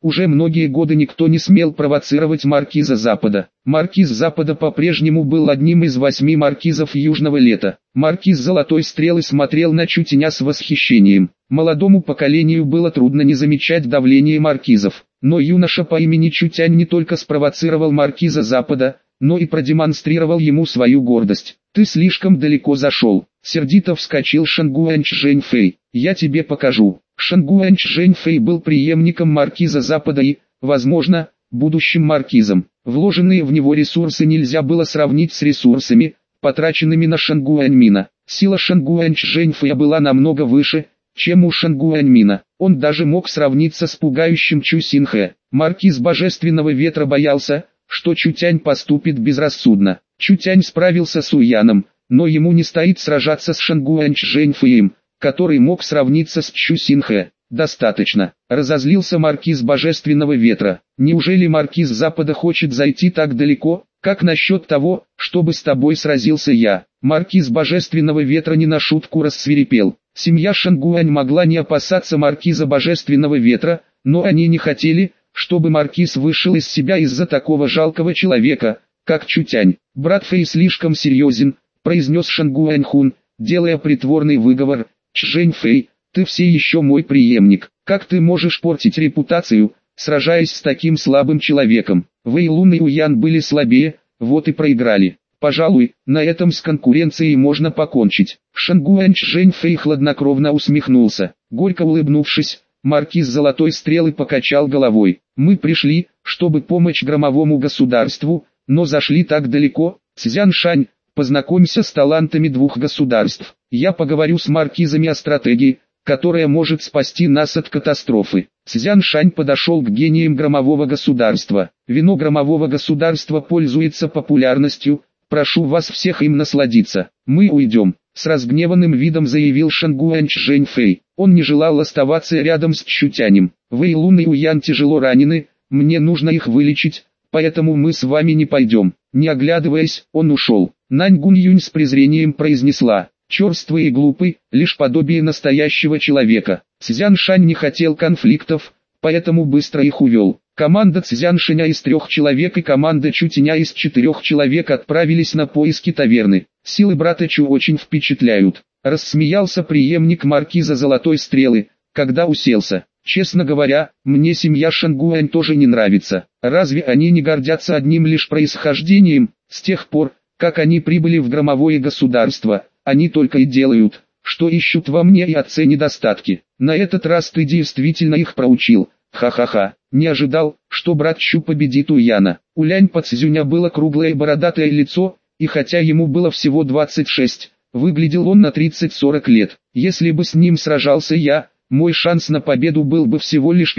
Уже многие годы никто не смел провоцировать маркиза Запада. Маркиз Запада по-прежнему был одним из 8 маркизов Южного Лета. Маркиз Золотой Стрелы смотрел на Чутеня с восхищением. Молодому поколению было трудно не замечать давление маркизов. Но юноша по имени Чутянь не только спровоцировал маркиза Запада, но и продемонстрировал ему свою гордость. «Ты слишком далеко зашел», — сердито вскочил Шангуанч Жэньфэй. «Я тебе покажу». Шангуанч Жэньфэй был преемником маркиза Запада и, возможно, будущим маркизом. Вложенные в него ресурсы нельзя было сравнить с ресурсами, потраченными на Шангуаньмина. Сила Шангуанч Жэньфэя была намного выше, чем у Шангуаньмина. Он даже мог сравниться с пугающим Чу Синхэ. Маркиз Божественного Ветра боялся, что Чутянь поступит безрассудно. Чутянь справился с Уяном, но ему не стоит сражаться с Шангуанч Жэньфэем, который мог сравниться с Чу Синхэ. «Достаточно», — разозлился маркиз Божественного Ветра. «Неужели маркиз Запада хочет зайти так далеко? Как насчет того, чтобы с тобой сразился я?» Маркиз Божественного Ветра не на шутку рассвирепел. Семья Шангуань могла не опасаться маркиза Божественного Ветра, но они не хотели, чтобы маркиз вышел из себя из-за такого жалкого человека, как Чутянь. «Брат Фэй слишком серьезен», — произнес Шангуань-хун, делая притворный выговор. «Чжэнь Фэй, ты все еще мой преемник. Как ты можешь портить репутацию, сражаясь с таким слабым человеком?» Вэй Лун и Уян были слабее, вот и проиграли. Пожалуй, на этом с конкуренцией можно покончить. Шангуань Жэньфэй хладнокровно усмехнулся. Горько улыбнувшись, маркиз Золотой Стрелы покачал головой. «Мы пришли, чтобы помочь громовому государству, но зашли так далеко. Цзяншань, познакомься с талантами двух государств. Я поговорю с маркизами о стратегии, которая может спасти нас от катастрофы». Цзяншань подошел к гениям громового государства. «Вино громового государства пользуется популярностью. Прошу вас всех им насладиться. Мы уйдем», — с разгневанным видом заявил Шангуань Жэньфэй. Он не желал оставаться рядом с Чутянем. «Вэй Лун и Уян тяжело ранены, мне нужно их вылечить, поэтому мы с вами не пойдем». Не оглядываясь, он ушел. Нань Гуньюнь с презрением произнесла: «Черствый и глупый, лишь подобие настоящего человека». Цзяншань не хотел конфликтов, поэтому быстро их увел. Команда Цзяншаня из 3 человек и команда Чутеня из 4 человек отправились на поиски таверны. «Силы брата Чу очень впечатляют», — рассмеялся преемник маркиза Золотой Стрелы, когда уселся. «Честно говоря, мне семья Шангуань тоже не нравится. Разве они не гордятся одним лишь происхождением? С тех пор, как они прибыли в громовое государство, они только и делают, что ищут во мне и отце недостатки. На этот раз ты действительно их проучил. Ха-ха-ха. Не ожидал, что брат Чу победит Уяна». У Лянь-Па Цзюня было круглое бородатое лицо, и хотя ему было всего 26, выглядел он на 30-40 лет. «Если бы с ним сражался я, мой шанс на победу был бы всего лишь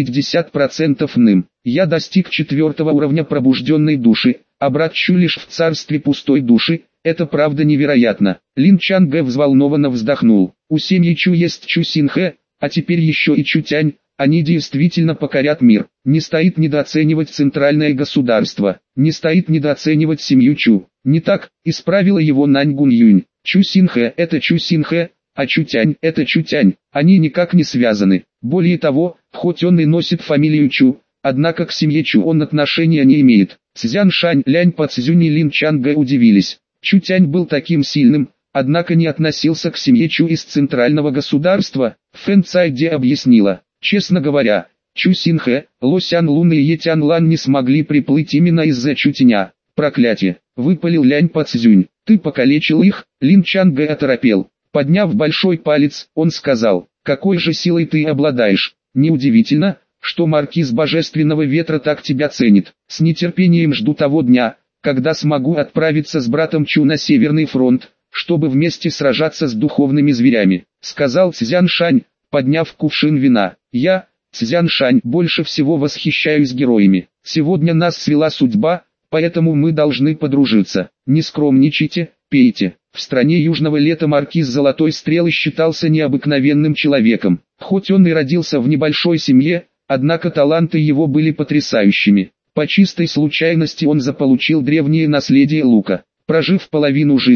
50% ным. Я достиг 4-го уровня пробужденной души, а брат Чу лишь в царстве пустой души. Это правда невероятно». Лин Чангэ взволнованно вздохнул. «У семьи Чу есть Чу Синхэ, а теперь еще и Чутянь. Они действительно покорят мир. Не стоит недооценивать центральное государство. Не стоит недооценивать семью Чу». «Не так», — исправила его Нань Гуньюнь. «Чу Синхэ — это Чу Синхэ, а Чутянь — это Чутянь. Они никак не связаны. Более того, хоть он и носит фамилию Чу, однако к семье Чу он отношения не имеет». Цзяншань, Лянь-Па Цзюнь и Лин Чангэ удивились. Чутянь был таким сильным, однако не относился к семье Чу из центрального государства. Фэн Цайде объяснила: «Честно говоря, Чу Синхэ, Ло Сян Лун и Е Тян Лан не смогли приплыть именно из-за Чутеня». «Проклятие!» — выпалил Лянь-Па Цзюнь. «Ты покалечил их?» Лин Чангэ оторопел. Подняв большой палец, он сказал: «Какой же силой ты обладаешь? Неудивительно, что маркиз Божественного Ветра так тебя ценит. С нетерпением жду того дня, когда смогу отправиться с братом Чу на Северный фронт, чтобы вместе сражаться с духовными зверями», — сказал Цзяншань, подняв кувшин вина. «Я, Цзяншань, больше всего восхищаюсь героями. Сегодня нас свела судьба, поэтому мы должны подружиться. Не скромничайте, пейте». В стране Южного Лета маркиз Золотой Стрелы считался необыкновенным человеком. Хоть он и родился в небольшой семье, однако таланты его были потрясающими. По чистой случайности он заполучил древнее наследие лука. Прожив половину жизни,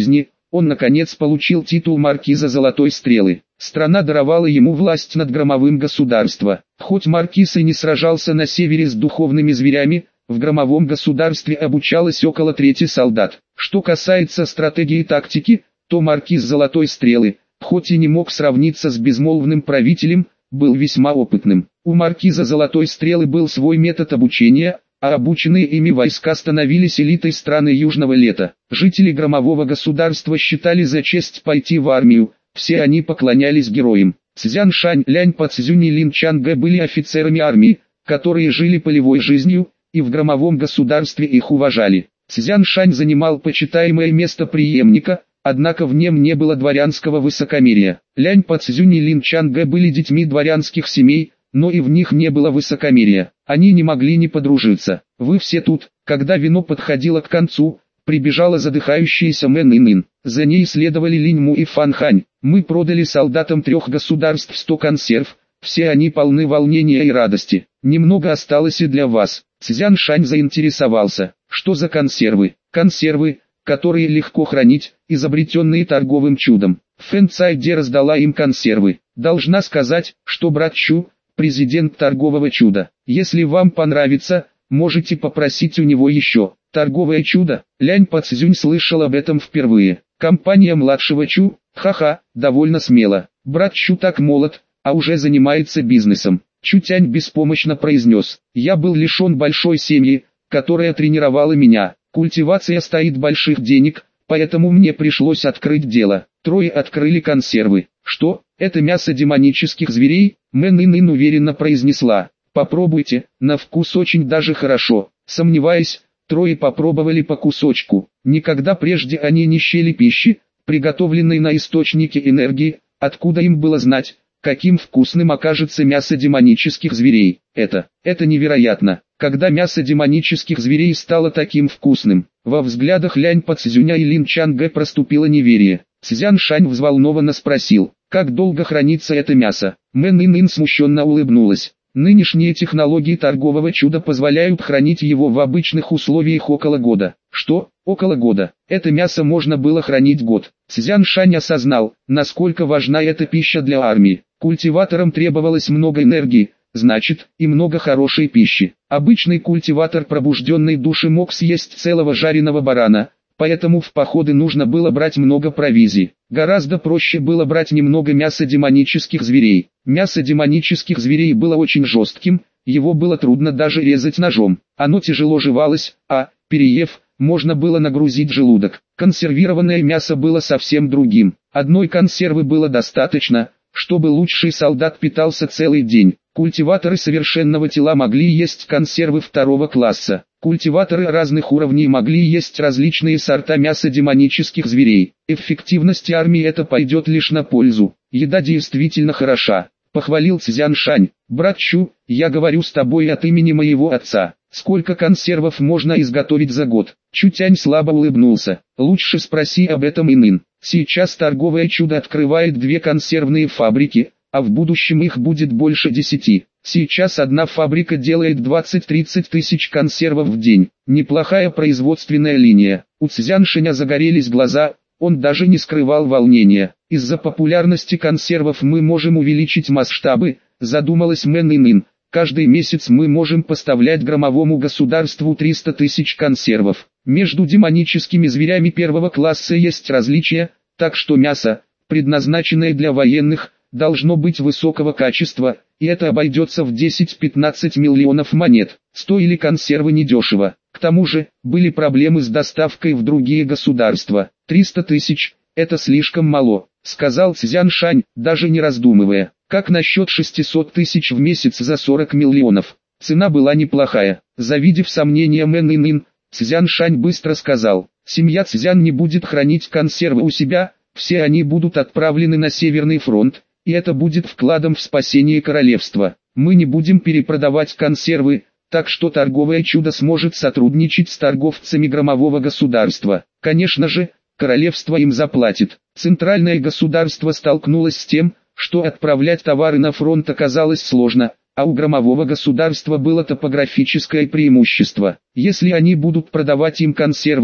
он наконец получил титул маркиза Золотой Стрелы. Страна даровала ему власть над громовым государством. Хоть маркиз и не сражался на севере с духовными зверями, в громовом государстве обучалось около трети солдат. Что касается стратегии и тактики, то маркиз Золотой Стрелы, хоть и не мог сравниться с безмолвным правителем, был весьма опытным. У маркиза Золотой Стрелы был свой метод обучения, а обученные ими войска становились элитой страны Южного Лета. Жители громового государства считали за честь пойти в армию, все они поклонялись героям. Цзян Шань, Лянь Пацзюнь и Лин Чангэ были офицерами армии, которые жили полевой жизнью, и в громовом государстве их уважали. Цзян Шань занимал почитаемое место преемника, однако в нем не было дворянского высокомерия. Лянь Пацзюнь и Лин Чангэ были детьми дворянских семей, но и в них не было высокомерия. Они не могли не подружиться. «Вы все тут». Когда вино подходило к концу, прибежала задыхающаяся Мэн Инын. За ней следовали Линь Му и Фан Хань. «Мы продали солдатам 3 государств 100 консерв, все они полны волнения и радости. Немного осталось и для вас». Цзян Шань заинтересовался. «Что за консервы?» «Консервы, которые легко хранить, изобретенные торговым чудом». Фэн Цайде раздала им консервы. «Должна сказать, что брат Чу – президент торгового чуда. Если вам понравится, можете попросить у него еще». Торговое чудо. Лянь Пацзюнь слышал об этом впервые. Компания младшего Чу, ха-ха, довольно смело. Брат Чу так молод, а уже занимается бизнесом. Чутянь беспомощно произнес: «Я был лишен большой семьи, которая тренировала меня. Культивация стоит больших денег, поэтому мне пришлось открыть дело». 3 открыли консервы. «Что, это мясо демонических зверей?» Мэн Инын уверенно произнесла. «Попробуйте, на вкус очень даже хорошо». Сомневаясь, 3 попробовали по кусочку. Никогда прежде они не ели пищи, приготовленной на источнике энергии, откуда им было знать, каким вкусным окажется мясо демонических зверей. Это невероятно. Когда мясо демонических зверей стало таким вкусным, во взглядах Лянь Пацзюня и Лин Чангэ проступило неверие. Цзян Шань взволнованно спросил: «Как долго хранится это мясо?» Мэн Инын смущенно улыбнулась. «Нынешние технологии торгового чуда позволяют хранить его в обычных условиях около года». «Что, около года?» Это мясо можно было хранить год. Цзян Шань осознал, насколько важна эта пища для армии. Культиваторам требовалось много энергии, значит, и много хорошей пищи. Обычный культиватор пробужденной души мог съесть целого жареного барана, поэтому в походы нужно было брать много провизии. Гораздо проще было брать немного мяса демонических зверей. Мясо демонических зверей было очень жестким, его было трудно даже резать ножом. Оно тяжело жевалось, а, переев, можно было нагрузить желудок. Консервированное мясо было совсем другим. Одной консервы было достаточно, чтобы лучший солдат питался целый день. Культиваторы совершенного тела могли есть консервы 2 класса. Культиваторы разных уровней могли есть различные сорта мяса демонических зверей. Эффективности армии это пойдет лишь на пользу. Еда действительно хороша, похвалил Цзян Шань. «Брат Чу, я говорю с тобой от имени моего отца. Сколько консервов можно изготовить за год?» Чутянь слабо улыбнулся. «Лучше спроси об этом Инын. Сейчас торговое чудо открывает 2 консервные фабрики, а в будущем их будет больше 10. Сейчас одна фабрика делает 20-30 тысяч консервов в день. Неплохая производственная линия». У Цзяншиня загорелись глаза, он даже не скрывал волнения. «Из-за популярности консервов мы можем увеличить масштабы», задумалась Мэн Инын. «Каждый месяц мы можем поставлять громовому государству 300 тысяч консервов. Между демоническими зверями 1 класса есть различия, так что мясо, предназначенное для военных, должно быть высокого качества, и это обойдется в 10-15 миллионов монет. Стоили консервы недешево. К тому же, были проблемы с доставкой в другие государства. 300 тысяч – это слишком мало», сказал Цзян Шань, даже не раздумывая. «Как насчет 600 тысяч в месяц за 40 миллионов? Цена была неплохая. Завидев сомнения Мэн Инын, Цзян Шань быстро сказал: «Семья Цзян не будет хранить консервы у себя, все они будут отправлены на Северный фронт, и это будет вкладом в спасение королевства. Мы не будем перепродавать консервы, так что торговое чудо сможет сотрудничать с торговцами громового государства. Конечно же, королевство им заплатит». Центральное государство столкнулось с тем, что отправлять товары на фронт оказалось сложно, а у громового государства было топографическое преимущество. Если они будут продавать им консервы,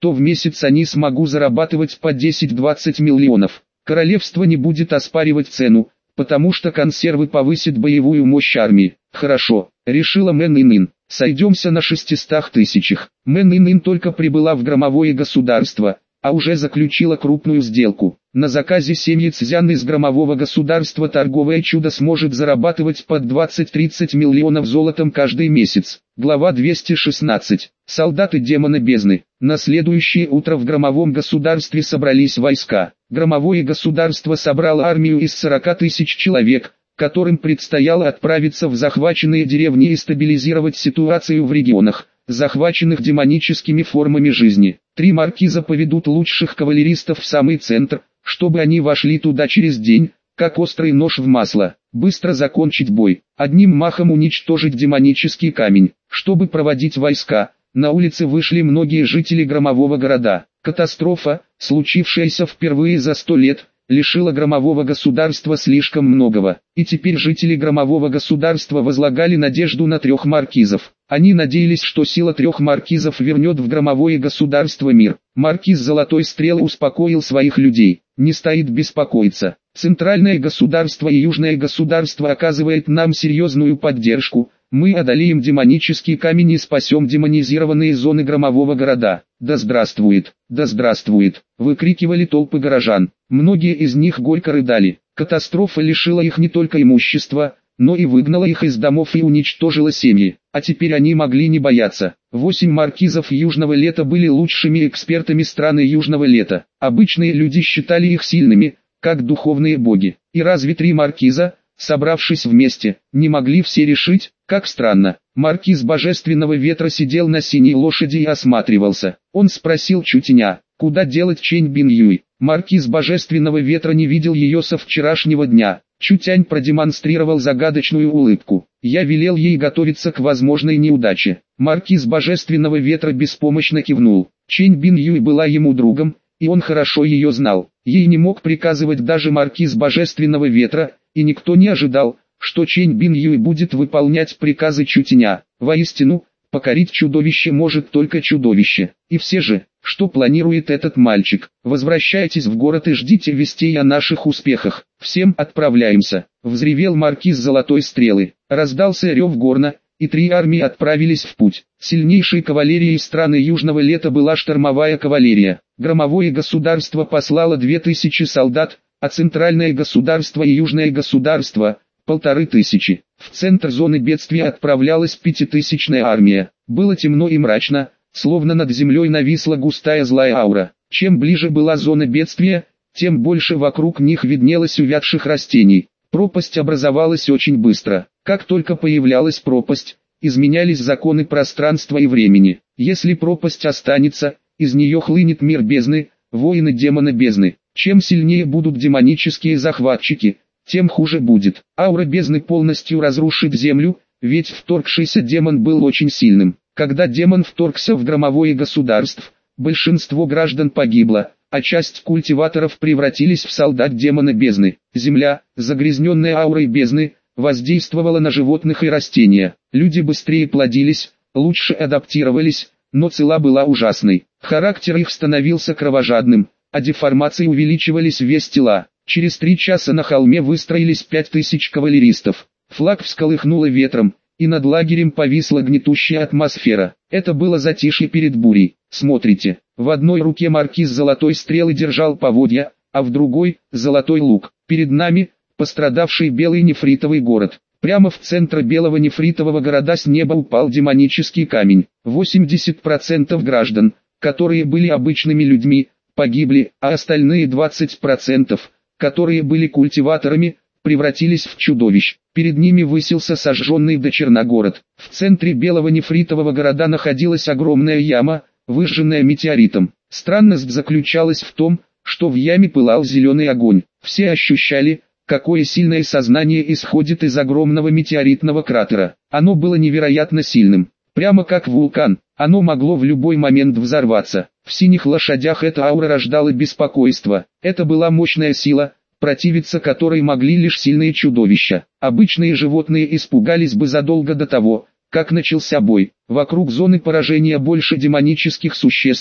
то в месяц они смогут зарабатывать по 10-20 миллионов. Королевство не будет оспаривать цену, потому что консервы повысят боевую мощь армии. Хорошо, решила Мэн Ин. Сойдемся на 600 тысячах. Мэн Ин только прибыла в громовое государство, а уже заключила крупную сделку. На заказе семьи Цзян из громового государства торговое чудо сможет зарабатывать под 20-30 миллионов золотом каждый месяц. Глава 216. Солдаты демона бездны. На следующее утро в громовом государстве собрались войска. Громовое государство собрало армию из 40 тысяч человек, которым предстояло отправиться в захваченные деревни и стабилизировать ситуацию в регионах, захваченных демоническими формами жизни. 3 маркиза поведут лучших кавалеристов в самый центр, чтобы они вошли туда через день, как острый нож в масло. Быстро закончить бой, одним махом уничтожить демонический камень. Чтобы проводить войска, на улице вышли многие жители громового города. Катастрофа, случившаяся впервые за 100 лет, лишила громового государства слишком многого. И теперь жители громового государства возлагали надежду на 3 маркизов. Они надеялись, что сила 3 маркизов вернет в громовое государство мир. Маркиз Золотой Стрелы успокоил своих людей. Не стоит беспокоиться. Центральное государство и Южное государство оказывает нам серьезную поддержку. Мы одолеем демонический камень и спасем демонизированные зоны громового города. Да здравствует, выкрикивали толпы горожан. Многие из них горько рыдали. Катастрофа лишила их не только имущества, но и выгнала их из домов и уничтожила семьи. А теперь они могли не бояться. 8 маркизов Южного Лета были лучшими экспертами страны Южного Лета. Обычные люди считали их сильными, как духовные боги. И разве 3 маркиза, собравшись вместе, не могли все решить? Как странно. Маркиз Божественного Ветра сидел на синей лошади и осматривался. Он спросил Чутиня, куда делать Чэнь Бин Юй. Маркиз Божественного Ветра не видел ее со вчерашнего дня. Чутянь продемонстрировал загадочную улыбку. Я велел ей готовиться к возможной неудаче. Маркиз Божественного Ветра беспомощно кивнул. Чэнь Бин Юй была ему другом, и он хорошо ее знал. Ей не мог приказывать даже Маркиз Божественного Ветра, и никто не ожидал, что Чэнь Бин Юй будет выполнять приказы Чутиня. Воистину, покорить чудовище может только чудовище. И все же, что планирует этот мальчик? Возвращайтесь в город и ждите вестей о наших успехах. Всем отправляемся. Взревел маркиз Золотой Стрелы. Раздался рев горна, и 3 армии отправились в путь. Сильнейшей кавалерией страны Южного Лета была штормовая кавалерия. Громовое государство послало 2000 солдат, а центральное государство и южное государство – 1500. В центр зоны бедствия отправлялась 5000-я армия. Было темно и мрачно, словно над землей нависла густая злая аура. Чем ближе была зона бедствия, тем больше вокруг них виднелось увядших растений. Пропасть образовалась очень быстро. Как только появлялась пропасть, изменялись законы пространства и времени. Если пропасть останется, из нее хлынет мир бездны, воины демона бездны. Чем сильнее будут демонические захватчики, тем хуже будет. Аура бездны полностью разрушит землю, ведь вторгшийся демон был очень сильным. Когда демон вторгся в громовое государство, большинство граждан погибло, а часть культиваторов превратились в солдат демона бездны. Земля, загрязненная аурой бездны, воздействовала на животных и растения. Люди быстрее плодились, лучше адаптировались, но цела была ужасной. Характер их становился кровожадным, а деформации увеличивались вес тела. Через 3 часа на холме выстроились 5000 кавалеристов. Флаг всколыхнуло ветром, и над лагерем повисла гнетущая атмосфера. Это было затишье перед бурей. Смотрите, в одной руке маркиз Золотой Стрелы держал поводья, а в другой – золотой лук. Перед нами – пострадавший белый нефритовый город. Прямо в центр белого нефритового города с неба упал демонический камень. 80% граждан, которые были обычными людьми, погибли, а остальные 20%, которые были культиваторами, превратились в чудовищ. Перед ними высился сожженный до черна город. В центре белого нефритового города находилась огромная яма, выжженная метеоритом. Странность заключалась в том, что в яме пылал зеленый огонь. Все ощущали, какое сильное сознание исходит из огромного метеоритного кратера. Оно было невероятно сильным. Прямо как вулкан, оно могло в любой момент взорваться. В синих лошадях эта аура рождала беспокойство. Это была мощная сила, противиться которой могли лишь сильные чудовища. Обычные животные испугались бы задолго до того, как начался бой. Вокруг зоны поражения больше демонических существ,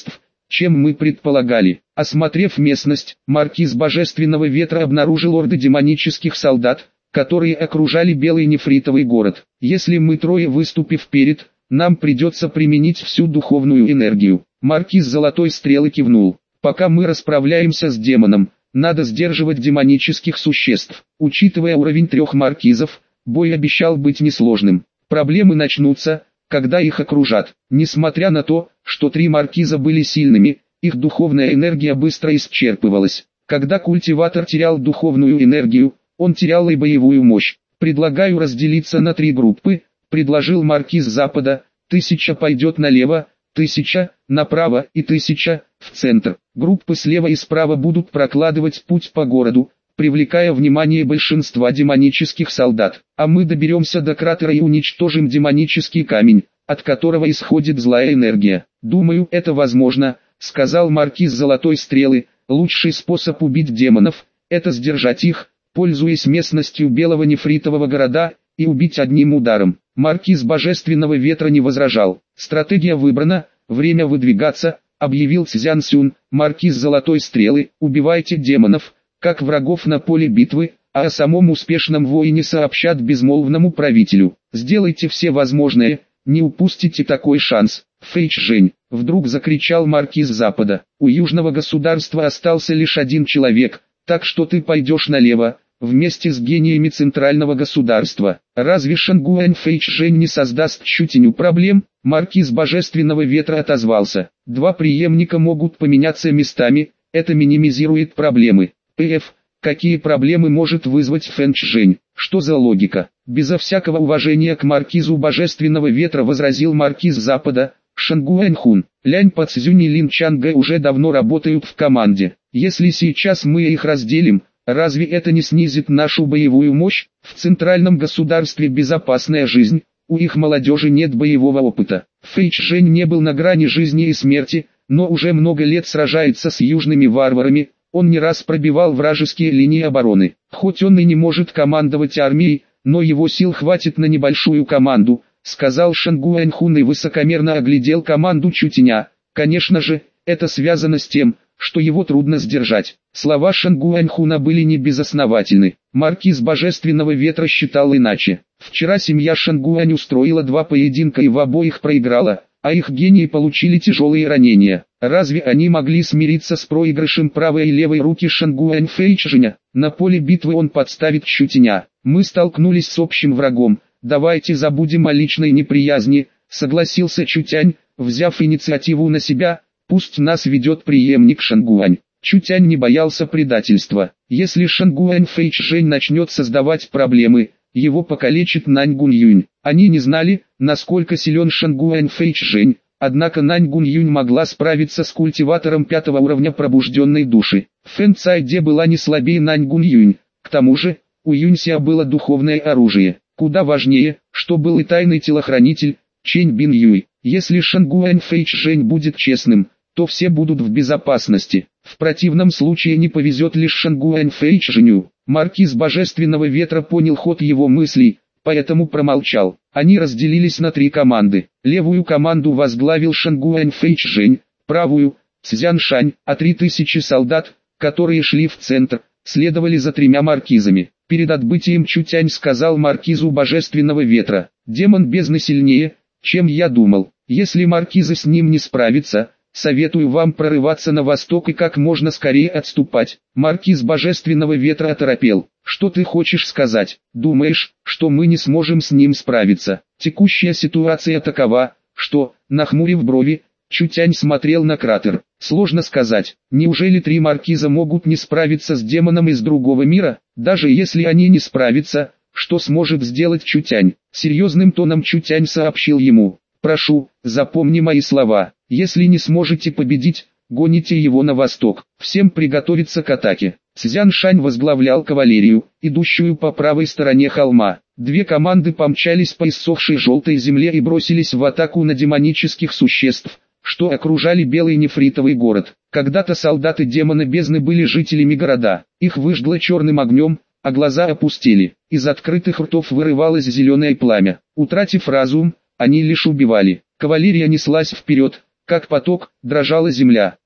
чем мы предполагали. Осмотрев местность, маркиз Божественного Ветра обнаружил орды демонических солдат, которые окружали белый нефритовый город. Если мы трое выступим вперед, нам придется применить всю духовную энергию. Маркиз Золотой Стрелы кивнул. Пока мы расправляемся с демоном, надо сдерживать демонических существ. Учитывая уровень 3 маркизов, бой обещал быть несложным. Проблемы начнутся, когда их окружат. Несмотря на то, что 3 маркиза были сильными, их духовная энергия быстро исчерпывалась. Когда культиватор терял духовную энергию, он терял и боевую мощь. «Предлагаю разделиться на 3 группы», — предложил маркиз Запада. 1000 пойдет налево, 1000 направо и 1000 в центр. Группы слева и справа будут прокладывать путь по городу, привлекая внимание большинства демонических солдат. А мы доберемся до кратера и уничтожим демонический камень, от которого исходит злая энергия. «Думаю, это возможно», — сказал маркиз Золотой Стрелы. «Лучший способ убить демонов — это сдержать их, пользуясь местностью белого нефритового города, и убить одним ударом». Маркиз Божественного Ветра не возражал. «Стратегия выбрана, время выдвигаться», — объявил Цзян Сюн. «Маркиз Золотой Стрелы, убивайте демонов, как врагов на поле битвы, а о самом успешном воине сообщат безмолвному правителю. Сделайте все возможное, не упустите такой шанс». «Фэйч Жень!» — вдруг закричал маркиз Запада. «У южного государства остался лишь один человек, так что ты пойдешь налево, вместе с гениями центрального государства. Разве Шангуань Фэйч Жень не создаст Чутиню проблем?» Маркиз Божественного Ветра отозвался. «2 преемника могут поменяться местами, это минимизирует проблемы». Какие проблемы может вызвать Фэнч Жень? Что за логика? Безо всякого уважения к маркизу Божественного Ветра возразил маркиз Запада. «Шангуань Хун, Лянь Пацзюнь и Лин Чангэ уже давно работают в команде. Если сейчас мы их разделим, разве это не снизит нашу боевую мощь? В центральном государстве безопасная жизнь, у их молодежи нет боевого опыта». Фэйч Жень не был на грани жизни и смерти, но уже много лет сражается с южными варварами. Он не раз пробивал вражеские линии обороны. Хоть он и не может командовать армией, но его сил хватит на небольшую команду, сказал Шангуань Хун и высокомерно оглядел команду Чутиня. Конечно же, это связано с тем, что его трудно сдержать. Слова Шангуань Хуна были не безосновательны. Маркиз Божественного Ветра считал иначе. Вчера семья Шангуань устроила 2 поединка и в обоих проиграла, а их гении получили тяжелые ранения. Разве они могли смириться с проигрышем правой и левой руки Шангуань Фэйчжэня? На поле битвы он подставит Чутиня. «Мы столкнулись с общим врагом, давайте забудем о личной неприязни», согласился Чутянь, взяв инициативу на себя. «Пусть нас ведет преемник Шангуань». Чутянь не боялся предательства. Если Шангуань Фэйчжэнь начнет создавать проблемы, его покалечит Нань Гуньюнь. Они не знали, насколько силен Шангуань Фэйчжэнь, однако Нань Гуньюнь могла справиться с культиватором 5-го уровня пробужденной души. Фэн Цайде была не слабее Нань Гуньюнь. К тому же, у Юнься было духовное оружие. Куда важнее, что был и тайный телохранитель, Чэнь Бин Юй. Если Шангуань Фэйчжэнь будет честным, то все будут в безопасности. В противном случае не повезет лишь Шангуань Фэйчжэню. Маркиз Божественного Ветра понял ход его мыслей, поэтому промолчал. Они разделились на 3 команды. Левую команду возглавил Шангуань Фэйчжэнь, правую – Цзян Шань, а 3000 солдат, которые шли в центр, следовали за 3 маркизами. Перед отбытием Чутянь сказал маркизу Божественного Ветра: «Демон бездны сильнее, чем я думал. Если маркизы с ним не справятся, советую вам прорываться на восток и как можно скорее отступать». Маркиз Божественного Ветра оторопел. «Что ты хочешь сказать? Думаешь, что мы не сможем с ним справиться? Текущая ситуация такова, что, нахмурив брови, Чутянь смотрел на кратер. Сложно сказать, неужели 3 маркиза могут не справиться с демоном из другого мира? Даже если они не справятся, что сможет сделать Чутянь?» Серьезным тоном Чутянь сообщил ему: «Прошу, запомни мои слова. Если не сможете победить, гоните его на восток. Всем приготовиться к атаке». Цзян Шань возглавлял кавалерию, идущую по правой стороне холма. 2 команды помчались по иссохшей желтой земле и бросились в атаку на демонических существ, что окружали белый нефритовый город. Когда-то солдаты демона бездны были жителями города. Их выжгло черным огнем, а глаза опустели. Из открытых ртов вырывалось зеленое пламя. Утратив разум, они лишь убивали. Кавалерия неслась вперед, как поток, дрожала земля.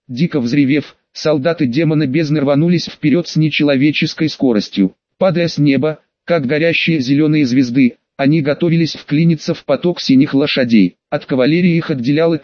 Дико взревев, солдаты демона бездны рванулись вперед с нечеловеческой скоростью. Падая с неба, как горящие зеленые звезды, они готовились вклиниться в поток синих лошадей. От кавалерии их отделяло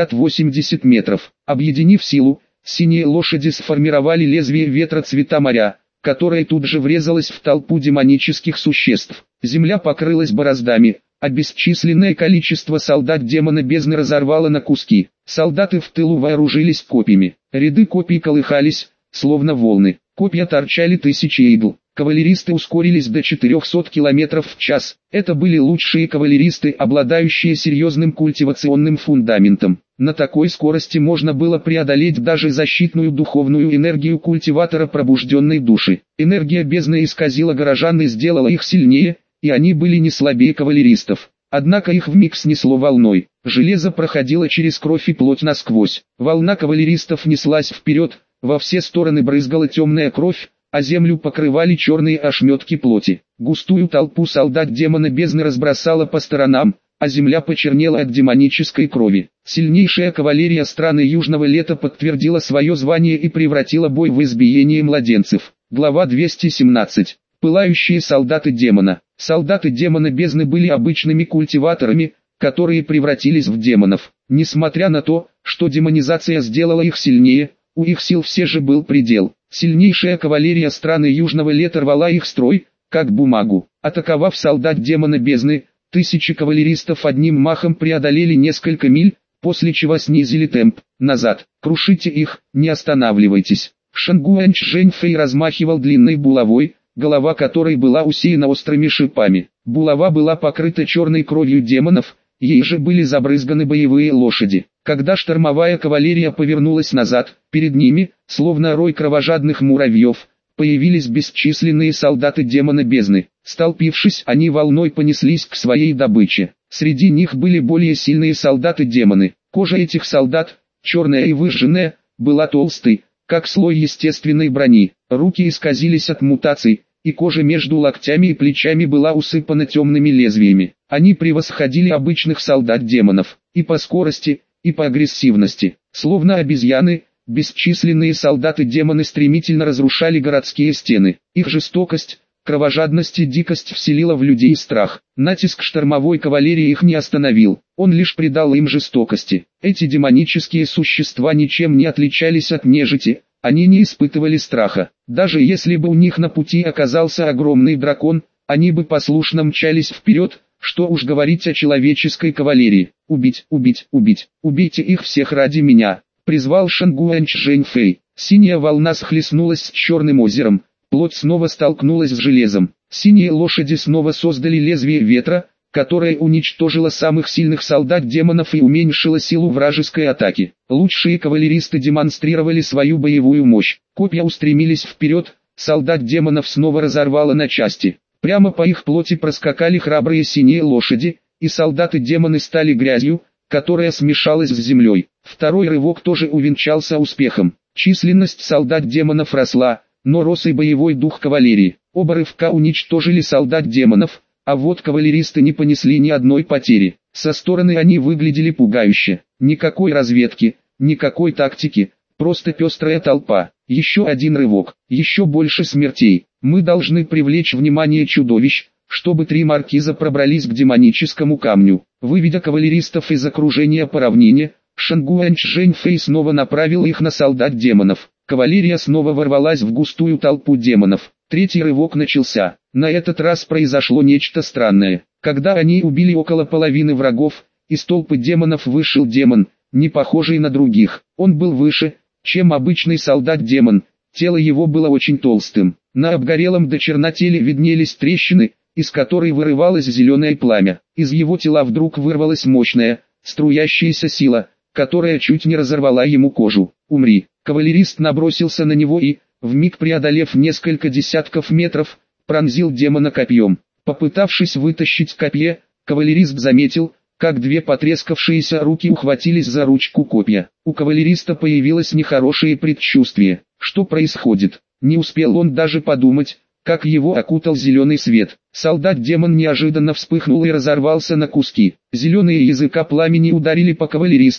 50-80 метров. Объединив силу, синие лошади сформировали лезвие ветра цвета моря, которое тут же врезалось в толпу демонических существ. Земля покрылась бороздами, а бесчисленное количество солдат демона бездны разорвало на куски. Солдаты в тылу вооружились копьями. Ряды копий колыхались, словно волны. Копья торчали тысячи игл. Кавалеристы ускорились до 400 км в час. Это были лучшие кавалеристы, обладающие серьезным культивационным фундаментом. На такой скорости можно было преодолеть даже защитную духовную энергию культиватора пробужденной души. Энергия бездны исказила горожан и сделала их сильнее, и они были не слабее кавалеристов. Однако их вмиг снесло волной. Железо проходило через кровь и плоть насквозь. Волна кавалеристов неслась вперед, во все стороны брызгала темная кровь, а землю покрывали черные ошметки плоти. Густую толпу солдат демона бездны разбросала по сторонам, а земля почернела от демонической крови. Сильнейшая кавалерия страны Южного Лета подтвердила свое звание и превратила бой в избиение младенцев. Глава 217. Пылающие солдаты демона. Солдаты демона бездны были обычными культиваторами, которые превратились в демонов. Несмотря на то, что демонизация сделала их сильнее, у их сил все же был предел. Сильнейшая кавалерия страны Южного Лета рвала их строй, как бумагу. Атаковав солдат демона бездны, тысячи кавалеристов одним махом преодолели несколько миль, после чего снизили темп. Назад, крушите их, не останавливайтесь. Шангуань Чжэньфэй размахивал длинной булавой, голова которой была усеяна острыми шипами. Булава была покрыта черной кровью демонов, ей же были забрызганы боевые лошади. Когда штормовая кавалерия повернулась назад, перед ними, словно рой кровожадных муравьев, появились бесчисленные солдаты демона бездны. Столпившись, они волной понеслись к своей добыче. Среди них были более сильные солдаты-демоны. Кожа этих солдат, черная и выжженная, была толстой, как слой естественной брони. Руки исказились от мутаций, и кожа между локтями и плечами была усыпана темными лезвиями. Они превосходили обычных солдат-демонов, и по скорости, и по агрессивности. Словно обезьяны, бесчисленные солдаты-демоны стремительно разрушали городские стены. Их жестокость, кровожадность и дикость вселила в людей страх. Натиск штормовой кавалерии их не остановил, он лишь придал им жестокости. Эти демонические существа ничем не отличались от нежити, они не испытывали страха. Даже если бы у них на пути оказался огромный дракон, они бы послушно мчались вперед, что уж говорить о человеческой кавалерии. «Убить, убить, убить, убейте их всех ради меня», — призвал Шангуань Чжэньфэй. Синяя волна схлестнулась с черным озером, плоть снова столкнулась с железом. Синие лошади снова создали лезвие ветра, которое уничтожило самых сильных солдат демонов и уменьшило силу вражеской атаки. Лучшие кавалеристы демонстрировали свою боевую мощь. Копья устремились вперед, солдат демонов снова разорвало на части. Прямо по их плоти проскакали храбрые синие лошади, и солдаты-демоны стали грязью, которая смешалась с землей. Второй рывок тоже увенчался успехом. Численность солдат-демонов росла, но рос и боевой дух кавалерии. Оба рывка уничтожили солдат-демонов, а вот кавалеристы не понесли ни одной потери. Со стороны они выглядели пугающе. Никакой разведки, никакой тактики, просто пестрая толпа. Еще один рывок, еще больше смертей. Мы должны привлечь внимание чудовищ, чтобы три маркиза пробрались к демоническому камню. Выведя кавалеристов из окружения по равнине, Шангуань Чжэньфэй снова направил их на солдат демонов. Кавалерия снова ворвалась в густую толпу демонов. Третий рывок начался. На этот раз произошло нечто странное. Когда они убили около половины врагов, из толпы демонов вышел демон, не похожий на других. Он был выше, чем обычный солдат-демон. Тело его было очень толстым. На обгорелом до чернотеле виднелись трещины, из которой вырывалось зеленое пламя. Из его тела вдруг вырвалась мощная, струящаяся сила, которая чуть не разорвала ему кожу. «Умри!» Кавалерист набросился на него и, вмиг преодолев несколько десятков метров, пронзил демона копьем. Попытавшись вытащить копье, кавалерист заметил, как две потрескавшиеся руки ухватились за ручку копья. У кавалериста появилось нехорошее предчувствие. Что происходит? Не успел он даже подумать, как его окутал зеленый свет. Солдат-демон неожиданно вспыхнул и разорвался на куски. Зеленые языка пламени ударили по кавалеристам,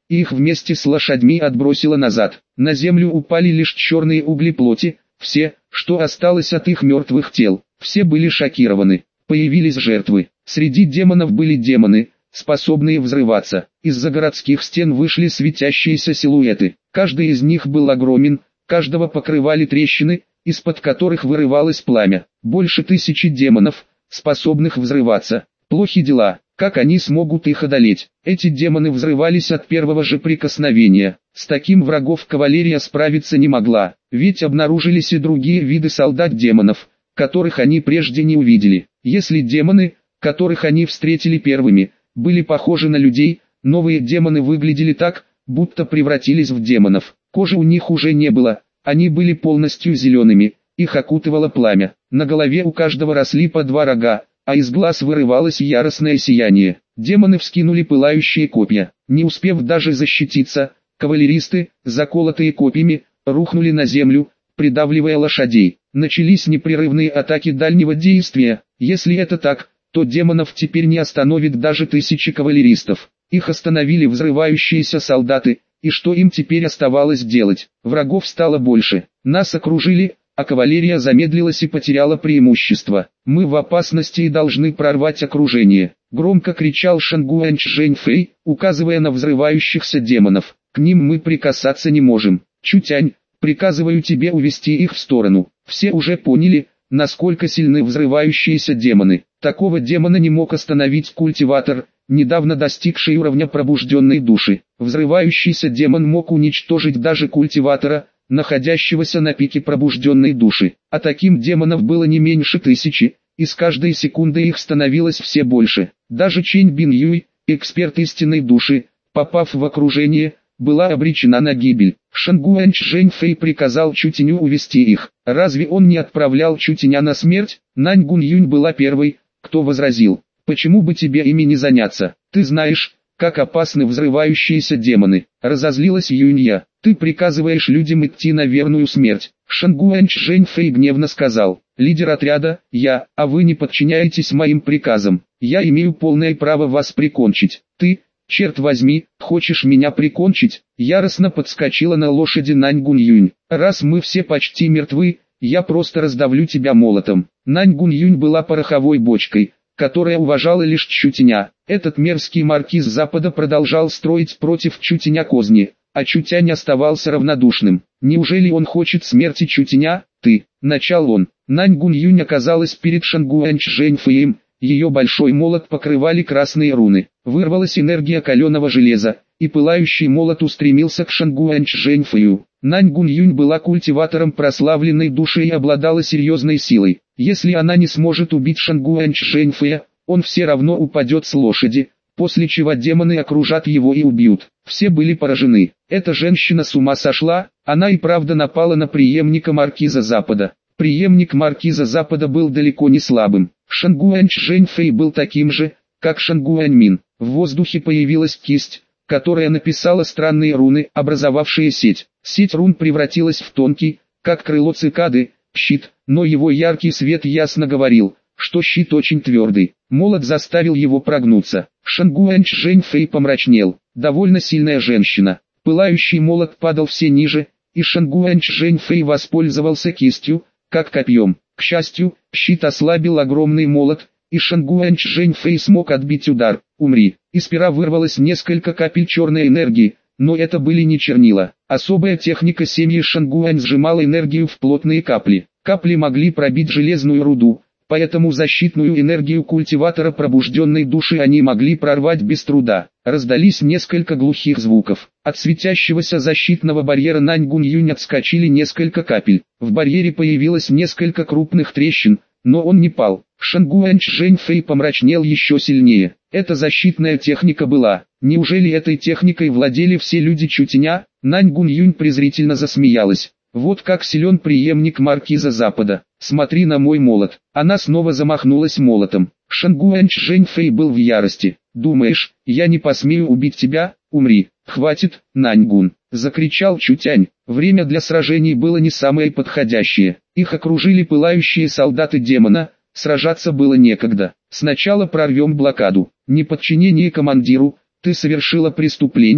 и их вместе с лошадьми отбросило назад. На землю упали лишь черные угли плоти, все, что осталось от их мертвых тел. Все были шокированы. Появились жертвы. Среди демонов были демоны, способные взрываться. Из-за городских стен вышли светящиеся силуэты. Каждый из них был огромен, каждого покрывали трещины, из-под которых вырывалось пламя. Больше 1000 демонов, способных взрываться. Плохи дела, как они смогут их одолеть? Эти демоны взрывались от первого же прикосновения. С таким врагов кавалерия справиться не могла, ведь обнаружились и другие виды солдат-демонов, которых они прежде не увидели. Если демоны, которых они встретили первыми, были похожи на людей, новые демоны выглядели так, будто превратились в демонов. Кожи у них уже не было, они были полностью зелеными, их окутывало пламя. На голове у каждого росли по 2 рога, а из глаз вырывалось яростное сияние. Демоны вскинули пылающие копья. Не успев даже защититься, кавалеристы, заколотые копьями, рухнули на землю, придавливая лошадей. Начались непрерывные атаки дальнего действия. Если это так, то демонов теперь не остановит даже 1000 кавалеристов. Их остановили взрывающиеся солдаты, и что им теперь оставалось делать? Врагов стало больше. Нас окружили, а кавалерия замедлилась и потеряла преимущество. Мы в опасности и должны прорвать окружение. Громко кричал Шангуань Чжэньфэй, указывая на взрывающихся демонов. К ним мы прикасаться не можем. Чутянь, приказываю тебе увести их в сторону. Все уже поняли, насколько сильны взрывающиеся демоны. Такого демона не мог остановить культиватор, недавно достигший уровня пробужденной души. Взрывающийся демон мог уничтожить даже культиватора, находящегося на пике пробужденной души. А таким демонов было не меньше 1000, и с каждой секундой их становилось все больше. Даже Чэнь Бин Юй, эксперт истинной души, попав в окружение, была обречена на гибель. Шангуань Чжэньфэй приказал Чутяню увести их. Разве он не отправлял Чутяня на смерть? Нань Гуньюнь была первой, кто возразил: почему бы тебе ими не заняться? Ты знаешь, как опасны взрывающиеся демоны. Разозлилась Юнья. Ты приказываешь людям идти на верную смерть. Шангуань Чжэньфэй гневно сказал: лидер отряда, я, а вы не подчиняетесь моим приказам. Я имею полное право вас прикончить. Ты, черт возьми, хочешь меня прикончить? Яростно подскочила на лошади Нань Гуньюнь. Раз мы все почти мертвы, я просто раздавлю тебя молотом. Нань Гуньюнь была пороховой бочкой, которая уважала лишь Чутяня. Этот мерзкий маркиз Запада продолжал строить против Чутяня козни, а Чутянь оставался равнодушным. Неужели он хочет смерти Чутяня? Ты, начал он. Нань Гуньюнь оказалась перед Шангуань Чжэньфэем, ее большой молот покрывали красные руны. Вырвалась энергия каленого железа, и пылающий молот устремился к Шангуань Чжэньфэю. Нань Гуньюнь была культиватором прославленной души и обладала серьезной силой. Если она не сможет убить Шангуань Чжэньфэя, он все равно упадет с лошади, после чего демоны окружат его и убьют. Все были поражены. Эта женщина с ума сошла, она и правда напала на преемника маркиза Запада. Преемник маркиза Запада был далеко не слабым. Шангуань Чжэньфэй был таким же, как Шангуань Мин. В воздухе появилась кисть, которая написала странные руны, образовавшие сеть. Сеть рун превратилась в тонкий, как крыло цикады, щит, но его яркий свет ясно говорил, что щит очень твердый. Молот заставил его прогнуться. Шангуань Чжэньфэй помрачнел. Довольно сильная женщина. Пылающий молот падал все ниже, и Шангуань Чжэньфэй воспользовался кистью, как копьем. К счастью, щит ослабил огромный молот, и Шангуань Чжэньфэй смог отбить удар. «Умри!» Из пера вырвалось несколько капель черной энергии, но это были не чернила. Особая техника семьи Шангуань сжимала энергию в плотные капли. Капли могли пробить железную руду, поэтому защитную энергию культиватора пробужденной души они могли прорвать без труда. Раздались несколько глухих звуков. От светящегося защитного барьера Нань Гуньюнь отскочили несколько капель. В барьере появилось несколько крупных трещин, но он не пал. Шангуань Чжэньфэй помрачнел еще сильнее. Это защитная техника была. Неужели этой техникой владели все люди Чутяня? Нань Гуньюнь презрительно засмеялась. Вот как силен преемник маркиза Запада. Смотри на мой молот. Она снова замахнулась молотом. Шангуань Чжэньфэй был в ярости. Думаешь, я не посмею убить тебя? Умри. Хватит, Наньгун. Закричал Чутянь. Время для сражений было не самое подходящее. Их окружили пылающие солдаты демона. Сражаться было некогда. Сначала прорвем блокаду. Неподчинение командиру. Ты совершила преступление,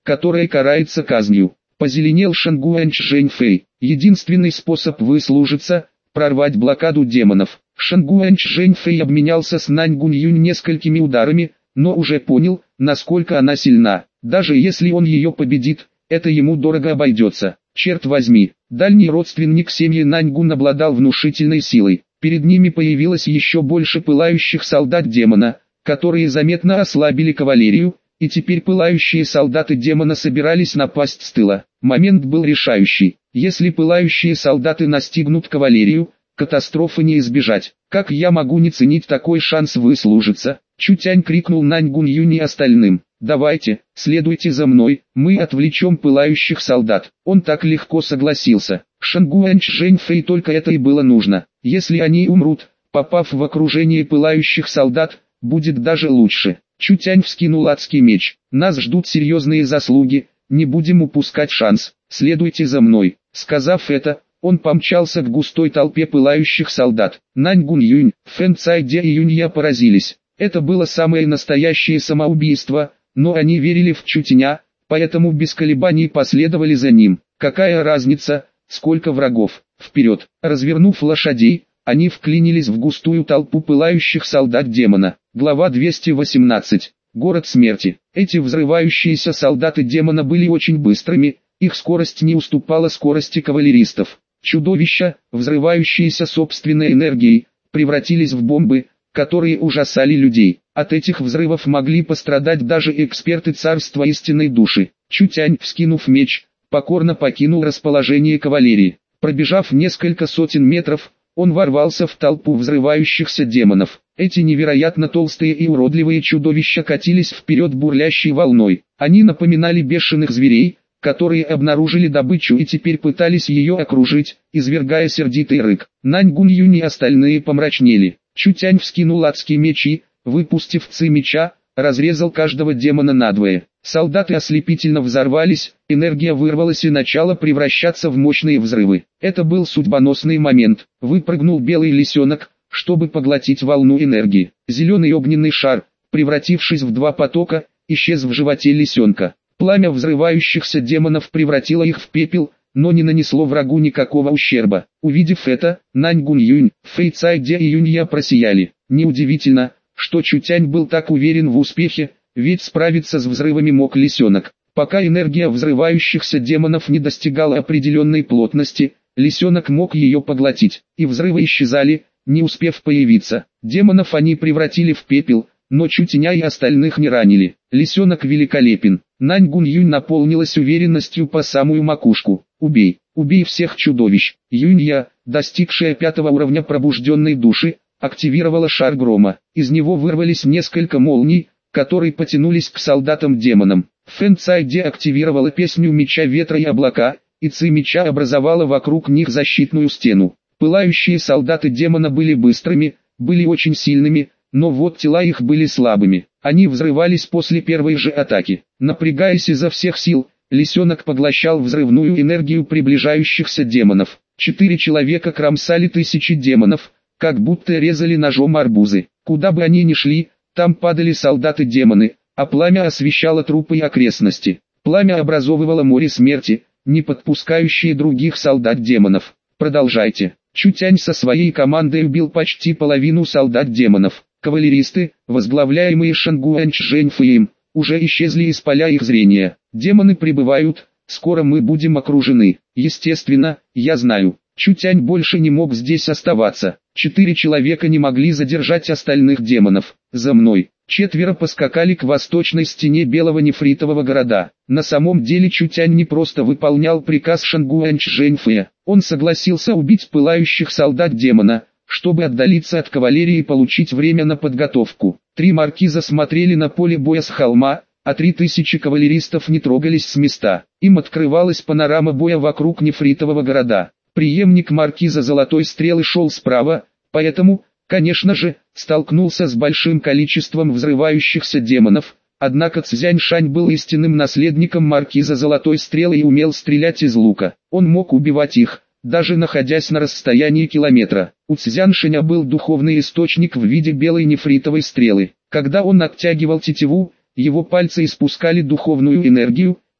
которое карается казнью. Позеленел Шангуань Чжэньфэй. Единственный способ выслужиться – прорвать блокаду демонов. Шангуань Чжэньфэй обменялся с Нань Гуньюнь несколькими ударами, но уже понял, насколько она сильна. Даже если он ее победит, это ему дорого обойдется. Черт возьми, дальний родственник семьи Наньгун обладал внушительной силой. Перед ними появилось еще больше пылающих солдат демона, которые заметно ослабили кавалерию, и теперь пылающие солдаты демона собирались напасть с тыла. Момент был решающий. Если пылающие солдаты настигнут кавалерию, катастрофы не избежать. Как я могу не ценить такой шанс выслужиться? Чутянь крикнул Нань Гуньюнь и остальным. Давайте, следуйте за мной, мы отвлечем пылающих солдат. Он так легко согласился. Шангуань Чжэньфэй только это и было нужно. Если они умрут, попав в окружение пылающих солдат, будет даже лучше. Чутянь вскинул адский меч. Нас ждут серьезные заслуги, не будем упускать шанс. Следуйте за мной. Сказав это, он помчался к густой толпе пылающих солдат. Нань Гуньюнь, Фэн Цайде и Юнья поразились. Это было самое настоящее самоубийство, но они верили в Чутяня, поэтому без колебаний последовали за ним. Какая разница, сколько врагов? Вперед! Развернув лошадей, они вклинились в густую толпу пылающих солдат демона. Глава 218. Город смерти. Эти взрывающиеся солдаты демона были очень быстрыми, их скорость не уступала скорости кавалеристов. Чудовища, взрывающиеся собственной энергией, превратились в бомбы, которые ужасали людей. От этих взрывов могли пострадать даже эксперты царства истинной души. Чутянь, вскинув меч, покорно покинул расположение кавалерии. Пробежав несколько сотен метров, он ворвался в толпу взрывающихся демонов. Эти невероятно толстые и уродливые чудовища катились вперед бурлящей волной. Они напоминали бешеных зверей, которые обнаружили добычу и теперь пытались ее окружить, извергая сердитый рык. Нань Гуньюнь и остальные помрачнели. Чутянь вскинул адский меч и, выпустив ци меча, разрезал каждого демона надвое. Солдаты ослепительно взорвались, энергия вырвалась и начала превращаться в мощные взрывы. Это был судьбоносный момент. Выпрыгнул белый лисенок, чтобы поглотить волну энергии. Зеленый огненный шар, превратившись в два потока, исчез в животе лисенка. Пламя взрывающихся демонов превратило их в пепел, но не нанесло врагу никакого ущерба. Увидев это, Нань Гуньюнь, Фэй Цайде и Юнья просияли. Неудивительно, что Чутянь был так уверен в успехе, ведь справиться с взрывами мог лисенок. Пока энергия взрывающихся демонов не достигала определенной плотности, лисенок мог ее поглотить, и взрывы исчезали, не успев появиться. Демонов они превратили в пепел, но Чутяня и остальных не ранили. Лисенок великолепен. Нань Гуньюнь наполнилась уверенностью по самую макушку. Убей, убей всех чудовищ. Юнья, достигшая 5-го уровня пробужденной души, активировала шар грома. Из него вырвались несколько молний, которые потянулись к солдатам-демонам. Фэн Цайде активировала песню меча ветра и облака, и ци меча образовала вокруг них защитную стену. Пылающие солдаты демона были быстрыми, были очень сильными, но вот тела их были слабыми. Они взрывались после первой же атаки. Напрягаясь изо всех сил, лисенок поглощал взрывную энергию приближающихся демонов. 4 человека кромсали тысячи демонов, как будто резали ножом арбузы. Куда бы они ни шли, там падали солдаты-демоны, а пламя освещало трупы и окрестности. Пламя образовывало море смерти, не подпускающие других солдат-демонов. Продолжайте. Чутянь со своей командой убил почти половину солдат-демонов. Кавалеристы, возглавляемые Шангуань Чжэньфэем, уже исчезли из поля их зрения. Демоны прибывают, скоро мы будем окружены. Естественно, я знаю. Чутянь больше не мог здесь оставаться. 4 человека не могли задержать остальных демонов. За мной. 4 поскакали к восточной стене белого нефритового города. На самом деле Чутянь не просто выполнял приказ Шангуань Чжэньфэя. Он согласился убить пылающих солдат демона, чтобы отдалиться от кавалерии и получить время на подготовку. 3 маркиза смотрели на поле боя с холма, а 3000 кавалеристов не трогались с места. Им открывалась панорама боя вокруг нефритового города. Преемник маркиза Золотой Стрелы шел справа, поэтому, конечно же, столкнулся с большим количеством взрывающихся демонов, однако Цзяньшань был истинным наследником маркиза Золотой Стрелы и умел стрелять из лука. Он мог убивать их, даже находясь на расстоянии километра. У Цзяньшаня был духовный источник в виде белой нефритовой стрелы. Когда он оттягивал тетиву, его пальцы испускали духовную энергию,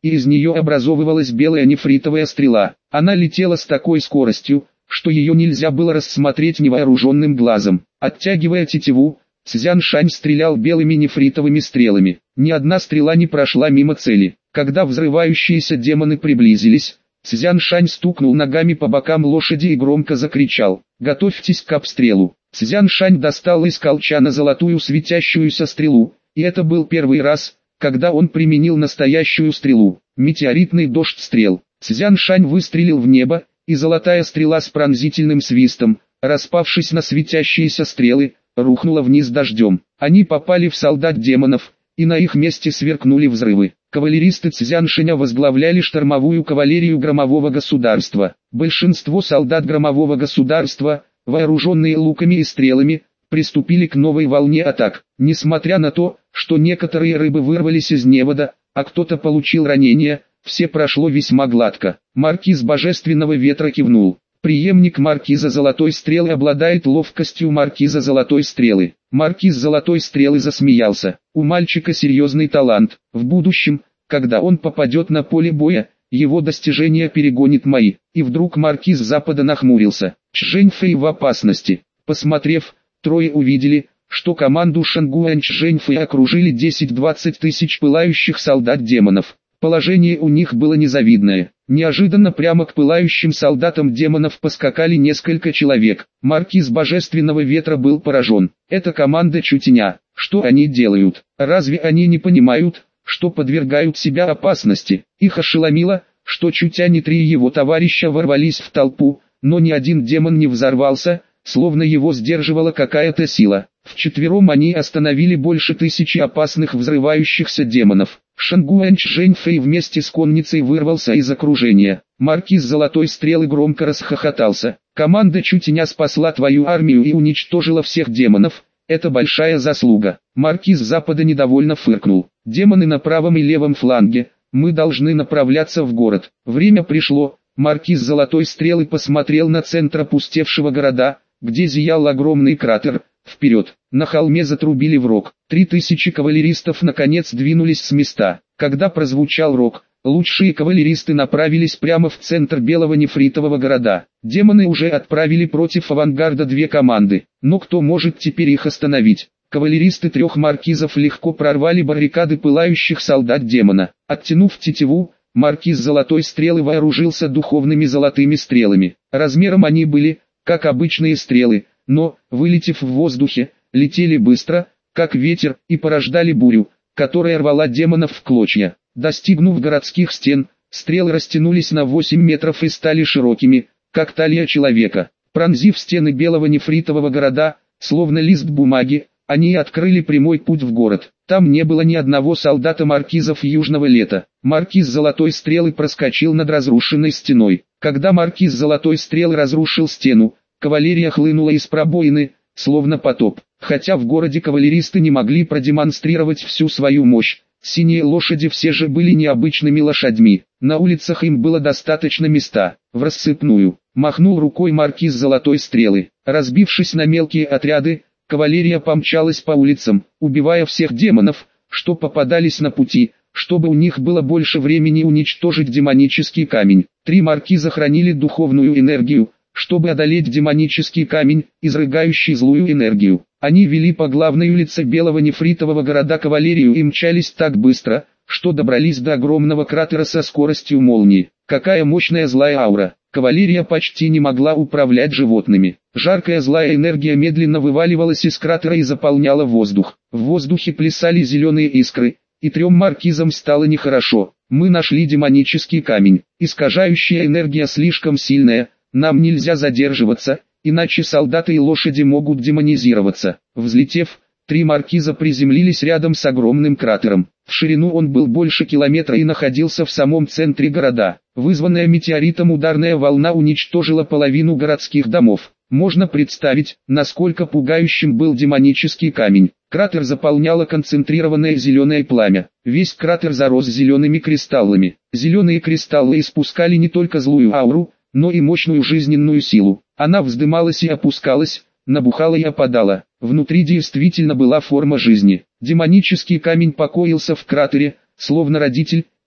и из нее образовывалась белая нефритовая стрела. Она летела с такой скоростью, что ее нельзя было рассмотреть невооруженным глазом. Оттягивая тетиву, Цзян Шань стрелял белыми нефритовыми стрелами. Ни одна стрела не прошла мимо цели. Когда взрывающиеся демоны приблизились, Цзян Шань стукнул ногами по бокам лошади и громко закричал: «Готовьтесь к обстрелу!». Цзян Шань достал из колчана золотую светящуюся стрелу, и это был первый раз, когда он применил настоящую стрелу. Метеоритный дождь стрел. Цзян Шань выстрелил в небо, и золотая стрела с пронзительным свистом, распавшись на светящиеся стрелы, рухнула вниз дождем. Они попали в солдат демонов, и на их месте сверкнули взрывы. Кавалеристы Цзян Шаня возглавляли штормовую кавалерию Громового государства. Большинство солдат Громового государства, вооруженные луками и стрелами, приступили к новой волне атак. Несмотря на то, что некоторые рыбы вырвались из невода, а кто-то получил ранения, все прошло весьма гладко. Маркиз Божественного Ветра кивнул. Преемник Маркиза Золотой Стрелы обладает ловкостью Маркиза Золотой Стрелы. Маркиз Золотой Стрелы засмеялся. У мальчика серьезный талант. В будущем, когда он попадет на поле боя, его достижения перегонит мои. И вдруг Маркиз Запада нахмурился. Чжэньфэй в опасности. Посмотрев, трое увидели, что команду Шангуань Чжэньфэй окружили 10-20 тысяч пылающих солдат-демонов. Положение у них было незавидное. Неожиданно прямо к пылающим солдатам демонов поскакали несколько человек. Маркиз Божественного Ветра был поражен. Это команда Чутеня. Что они делают? Разве они не понимают, что подвергают себя опасности? Их ошеломило, что Чутянь и 3 его товарища ворвались в толпу, но ни один демон не взорвался, словно его сдерживала какая-то сила. Вчетвером они остановили больше 1000 опасных взрывающихся демонов. Шангуань Чжэньфэй вместе с конницей вырвался из окружения. Маркиз Золотой Стрелы громко расхохотался. «Команда Чутеня спасла твою армию и уничтожила всех демонов. Это большая заслуга». Маркиз Запада недовольно фыркнул. «Демоны на правом и левом фланге. Мы должны направляться в город». Время пришло. Маркиз Золотой Стрелы посмотрел на центр опустевшего города, где зиял огромный кратер. Вперед! На холме затрубили в рог. 3000 кавалеристов наконец двинулись с места. Когда прозвучал рог, лучшие кавалеристы направились прямо в центр белого нефритового города. Демоны уже отправили против авангарда 2 команды. Но кто может теперь их остановить? Кавалеристы 3 маркизов легко прорвали баррикады пылающих солдат демона. Оттянув тетиву, маркиз Золотой Стрелы вооружился духовными золотыми стрелами. Размером они были, как обычные стрелы, но, вылетев в воздухе, летели быстро, как ветер, и порождали бурю, которая рвала демонов в клочья. Достигнув городских стен, стрелы растянулись на 8 метров и стали широкими, как талия человека. Пронзив стены белого нефритового города, словно лист бумаги, они открыли прямой путь в город. Там не было ни одного солдата маркизов Южного Лета. Маркиз Золотой Стрелы проскочил над разрушенной стеной. Когда маркиз Золотой Стрелы разрушил стену, кавалерия хлынула из пробоины, словно потоп. Хотя в городе кавалеристы не могли продемонстрировать всю свою мощь, синие лошади все же были необычными лошадьми. На улицах им было достаточно места. В рассыпную махнул рукой маркиз Золотой Стрелы. Разбившись на мелкие отряды, кавалерия помчалась по улицам, убивая всех демонов, что попадались на пути, чтобы у них было больше времени уничтожить демонический камень. 3 маркиза хранили духовную энергию, чтобы одолеть демонический камень, изрыгающий злую энергию. Они вели по главной улице белого нефритового города кавалерию и мчались так быстро, что добрались до огромного кратера со скоростью молнии. Какая мощная злая аура! Кавалерия почти не могла управлять животными. Жаркая злая энергия медленно вываливалась из кратера и заполняла воздух. В воздухе плясали зеленые искры, и 3 маркизам стало нехорошо. «Мы нашли демонический камень. Искажающая энергия слишком сильная. Нам нельзя задерживаться, иначе солдаты и лошади могут демонизироваться». Взлетев, 3 маркиза приземлились рядом с огромным кратером. В ширину он был больше километра и находился в самом центре города. Вызванная метеоритом ударная волна уничтожила половину городских домов. Можно представить, насколько пугающим был демонический камень. Кратер заполняло концентрированное зеленое пламя. Весь кратер зарос зелеными кристаллами. Зеленые кристаллы испускали не только злую ауру, но и мощную жизненную силу. Она вздымалась и опускалась, набухала и опадала. Внутри действительно была форма жизни. Демонический камень покоился в кратере, словно родитель,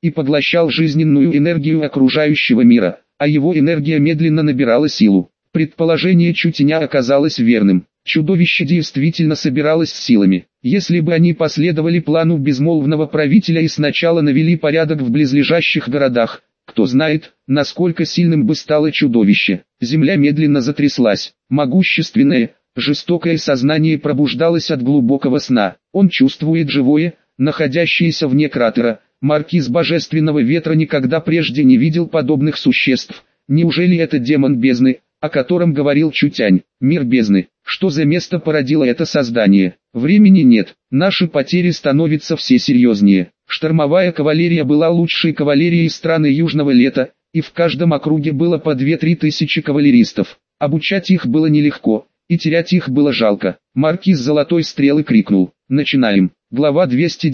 и поглощал жизненную энергию окружающего мира, а его энергия медленно набирала силу. Предположение Чутеня оказалось верным. Чудовище действительно собиралось с силами. Если бы они последовали плану безмолвного правителя и сначала навели порядок в близлежащих городах, кто знает, насколько сильным бы стало чудовище. Земля медленно затряслась. Могущественное, жестокое сознание пробуждалось от глубокого сна. Он чувствует живое, находящееся вне кратера. Маркиз Божественного Ветра никогда прежде не видел подобных существ. Неужели это демон бездны, о котором говорил Чутянь? Мир бездны. Что за место породило это создание? Времени нет. Наши потери становятся все серьезнее. Штормовая кавалерия была лучшей кавалерией страны Южного Лета, и в каждом округе было по 2-3 тысячи кавалеристов. Обучать их было нелегко, и терять их было жалко. Маркиз Золотой Стрелы крикнул: «Начинаем!» Глава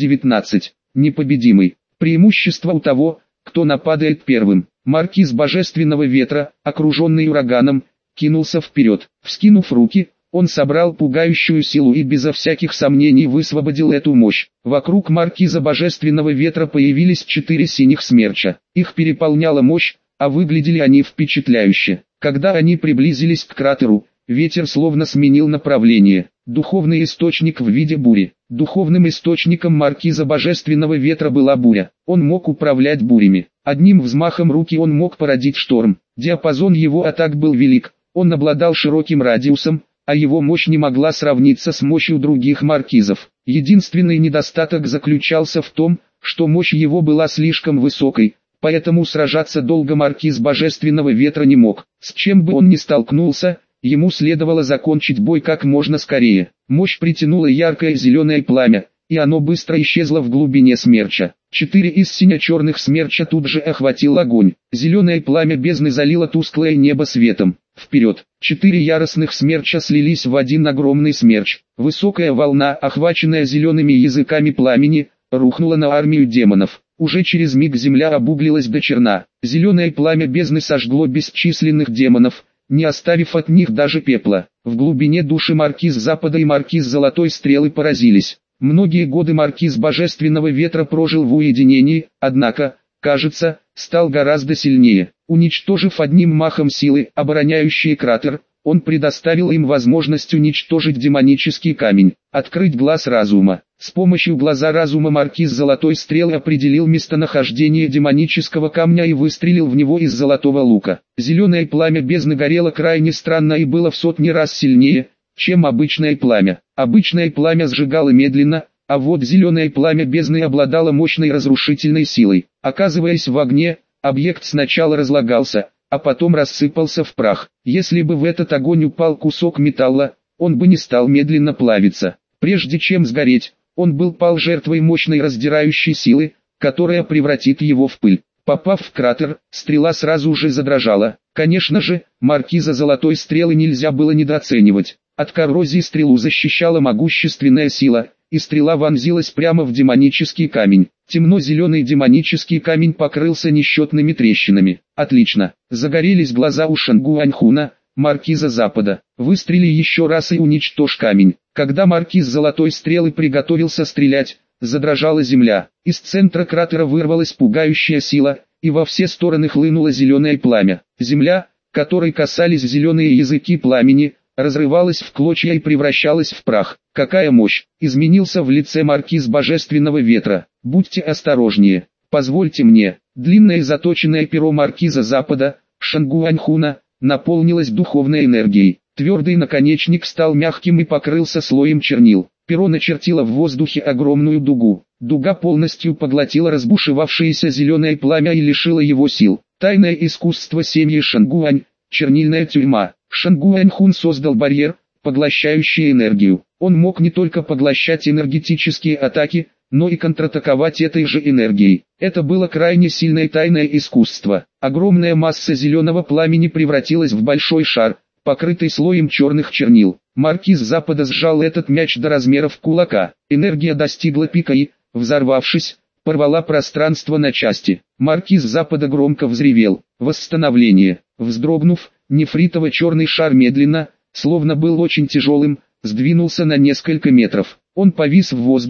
219. Непобедимый. Преимущество у того, кто нападает первым. Маркиз Божественного Ветра, окруженный ураганом, кинулся вперед. Вскинув руки, он собрал пугающую силу и безо всяких сомнений высвободил эту мощь. Вокруг Маркиза Божественного Ветра появились 4 синих смерча. Их переполняла мощь, а выглядели они впечатляюще. Когда они приблизились к кратеру, ветер словно сменил направление. Духовный источник в виде бури. Духовным источником Маркиза Божественного Ветра была буря. Он мог управлять бурями. Одним взмахом руки он мог породить шторм. Диапазон его атак был велик. Он обладал широким радиусом, а его мощь не могла сравниться с мощью других маркизов. Единственный недостаток заключался в том, что мощь его была слишком высокой, поэтому сражаться долго Маркиз Божественного Ветра не мог. С чем бы он ни столкнулся, ему следовало закончить бой как можно скорее. Мощь притянула яркое зеленое пламя, и оно быстро исчезло в глубине смерча. 4 из сине-черных смерча тут же охватил огонь. Зеленое пламя бездны залило тусклое небо светом. Вперед! 4 яростных смерча слились в один огромный смерч. Высокая волна, охваченная зелеными языками пламени, рухнула на армию демонов. Уже через миг земля обуглилась до черна. Зеленое пламя бездны сожгло бесчисленных демонов, не оставив от них даже пепла. В глубине души Маркиз Запада и Маркиз Золотой Стрелы поразились. Многие годы Маркиз Божественного Ветра прожил в уединении, однако, кажется, стал гораздо сильнее. Уничтожив одним махом силы, обороняющие кратер, он предоставил им возможность уничтожить демонический камень, открыть глаз разума. С помощью глаза разума Маркиз Золотой Стрелы определил местонахождение демонического камня и выстрелил в него из золотого лука. Зеленое пламя бездны горело крайне странно и было в сотни раз сильнее, чем обычное пламя. Обычное пламя сжигало медленно, а вот зеленое пламя бездны обладало мощной разрушительной силой. Оказываясь в огне, объект сначала разлагался, а потом рассыпался в прах. Если бы в этот огонь упал кусок металла, он бы не стал медленно плавиться. Прежде чем сгореть, он пал жертвой мощной раздирающей силы, которая превратит его в пыль. Попав в кратер, стрела сразу же задрожала. Конечно же, Маркиза Золотой Стрелы нельзя было недооценивать. От коррозии стрелу защищала могущественная сила, и стрела вонзилась прямо в демонический камень. Темно-зеленый демонический камень покрылся несчетными трещинами. Отлично. Загорелись глаза у Шангуаньхуна, Маркиза Запада. Выстрели еще раз и уничтожь камень. Когда Маркиз Золотой Стрелы приготовился стрелять, задрожала земля. Из центра кратера вырвалась пугающая сила, и во все стороны хлынуло зеленое пламя. Земля, которой касались зеленые языки пламени, разрывалась в клочья и превращалась в прах. Какая мощь! Изменился в лице Маркиз Божественного Ветра. Будьте осторожнее. Позвольте мне. Длинное заточенное перо Маркиза Запада, Шангуаньхуна, наполнилось духовной энергией. Твердый наконечник стал мягким и покрылся слоем чернил. Перо начертило в воздухе огромную дугу. Дуга полностью поглотила разбушевавшееся зеленое пламя и лишила его сил. Тайное искусство семьи Шангуань, чернильная тюрьма. Шангуаньхун создал барьер, поглощающий энергию. Он мог не только поглощать энергетические атаки, но и контратаковать этой же энергией. Это было крайне сильное тайное искусство. Огромная масса зеленого пламени превратилась в большой шар, покрытый слоем черных чернил. Маркиз Запада сжал этот мяч до размеров кулака. Энергия достигла пика и, взорвавшись, порвала пространство на части. Маркиз Запада громко взревел. Восстановление. Вздрогнув, нефритово-черный шар медленно, словно был очень тяжелым, сдвинулся на несколько метров. Он повис в воздухе,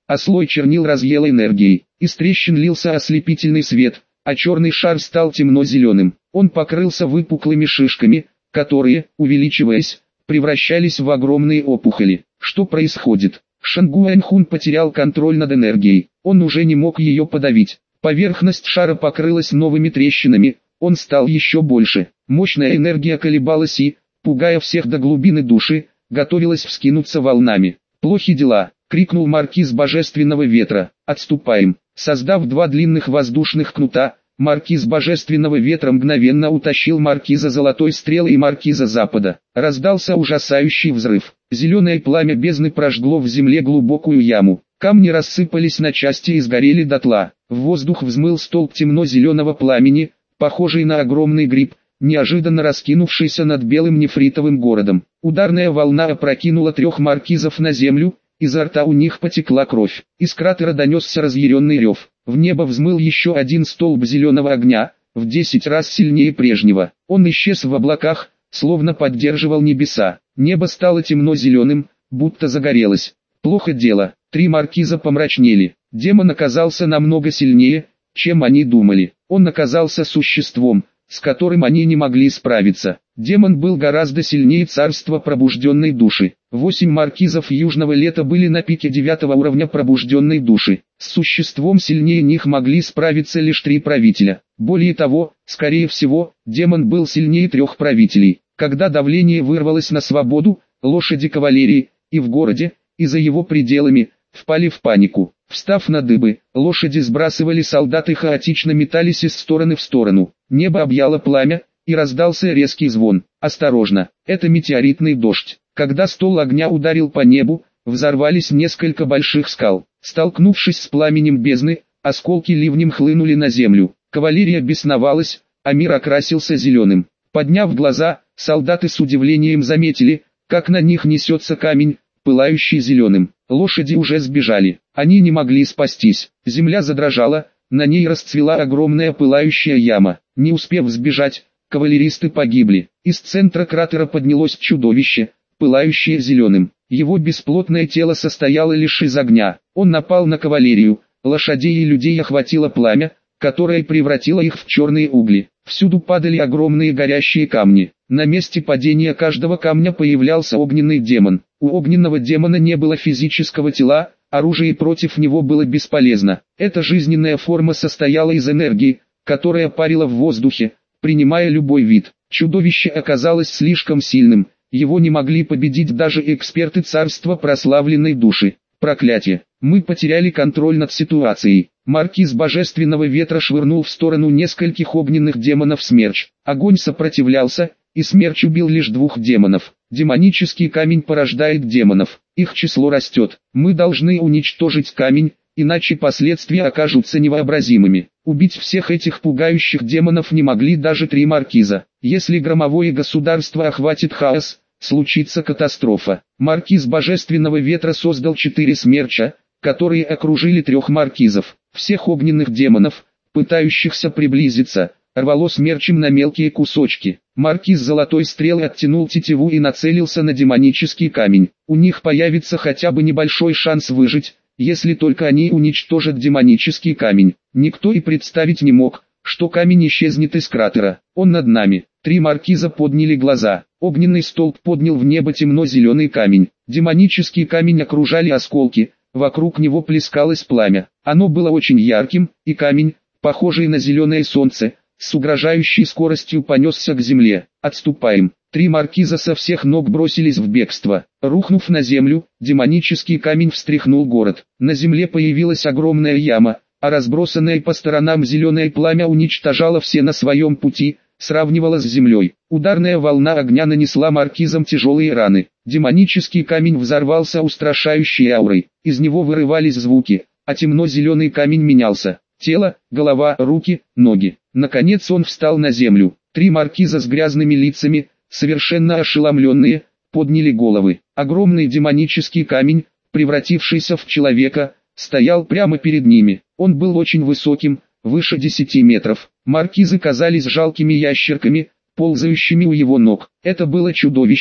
а слой чернил разъел энергией. Из трещин лился ослепительный свет, а черный шар стал темно-зеленым. Он покрылся выпуклыми шишками, которые, увеличиваясь, превращались в огромные опухоли. Что происходит? Шэн Гуаньхун потерял контроль над энергией. Он уже не мог ее подавить. Поверхность шара покрылась новыми трещинами, он стал еще больше. Мощная энергия колебалась и, пугая всех до глубины души, готовилась вскинуться волнами. «Плохи дела!» — крикнул маркиз Божественного Ветра. «Отступаем!» Создав два длинных воздушных кнута, маркиз Божественного Ветра мгновенно утащил маркиза Золотой Стрелы и маркиза Запада. Раздался ужасающий взрыв. Зеленое пламя бездны прожгло в земле глубокую яму. Камни рассыпались на части и сгорели дотла. В воздух взмыл столб темно-зеленого пламени, похожий на огромный гриб, неожиданно раскинувшийся над белым нефритовым городом. Ударная волна опрокинула трех маркизов на землю, изо рта у них потекла кровь. Из кратера донесся разъяренный рев. В небо взмыл еще один столб зеленого огня, в 10 раз сильнее прежнего. Он исчез в облаках, словно поддерживал небеса. Небо стало темно-зеленым, будто загорелось. Плохо дело. Три маркиза помрачнели. Демон оказался намного сильнее, чем они думали. Он оказался существом, с которым они не могли справиться. Демон был гораздо сильнее царства пробужденной души. 8 маркизов Южного Лета были на пике 9 уровня пробужденной души. С существом сильнее них могли справиться лишь 3 правителя. Более того, скорее всего, демон был сильнее 3 правителей. Когда давление вырвалось на свободу, лошади кавалерии, и в городе, и за его пределами, впали в панику. Встав на дыбы, лошади сбрасывали солдат и хаотично метались из стороны в сторону. Небо объяло пламя, и раздался резкий звон. «Осторожно, это метеоритный дождь». Когда стол огня ударил по небу, взорвались несколько больших скал. Столкнувшись с пламенем бездны, осколки ливнем хлынули на землю. Кавалерия бесновалась, а мир окрасился зеленым. Подняв глаза, солдаты с удивлением заметили, как на них несется камень, пылающий зеленым. Лошади уже сбежали. Они не могли спастись. Земля задрожала, на ней расцвела огромная пылающая яма. Не успев сбежать, кавалеристы погибли. Из центра кратера поднялось чудовище, пылающее зеленым. Его бесплотное тело состояло лишь из огня. Он напал на кавалерию, лошадей и людей охватило пламя, которое превратило их в черные угли. Всюду падали огромные горящие камни. На месте падения каждого камня появлялся огненный демон. У огненного демона не было физического тела, оружие против него было бесполезно. Эта жизненная форма состояла из энергии, которая парила в воздухе, принимая любой вид. Чудовище оказалось слишком сильным, его не могли победить даже эксперты царства прославленной души. Проклятие! Мы потеряли контроль над ситуацией. Маркиз Божественного Ветра швырнул в сторону нескольких огненных демонов смерч. Огонь сопротивлялся, и смерч убил лишь 2 демонов. Демонический камень порождает демонов. Их число растет. Мы должны уничтожить камень, иначе последствия окажутся невообразимыми. Убить всех этих пугающих демонов не могли даже 3 маркиза. Если громовое государство охватит хаос, случится катастрофа. Маркиз Божественного Ветра создал 4 смерча, которые окружили 3 маркизов. Всех огненных демонов, пытающихся приблизиться, рвало смерчем на мелкие кусочки. Маркиз Золотой Стрелы оттянул тетиву и нацелился на демонический камень. У них появится хотя бы небольшой шанс выжить, если только они уничтожат демонический камень. Никто и представить не мог, что камень исчезнет из кратера. Он над нами. 3 маркиза подняли глаза. Огненный столб поднял в небо темно-зеленый камень. Демонический камень окружали осколки, вокруг него плескалось пламя. Оно было очень ярким, и камень, похожий на зеленое солнце, с угрожающей скоростью понесся к земле. «Отступаем!» 3 маркиза со всех ног бросились в бегство. Рухнув на землю, демонический камень встряхнул город. На земле появилась огромная яма, а разбросанное по сторонам зеленое пламя уничтожало все на своем пути, сравнивало с землей. Ударная волна огня нанесла маркизам тяжелые раны. Демонический камень взорвался устрашающей аурой. Из него вырывались звуки, а темно-зеленый камень менялся. Тело, голова, руки, ноги. Наконец он встал на землю. 3 маркиза с грязными лицами, совершенно ошеломленные, подняли головы. Огромный демонический камень, превратившийся в человека, стоял прямо перед ними. Он был очень высоким, выше 10 метров. Маркизы казались жалкими ящерками, ползающими у его ног. Это было чудовище,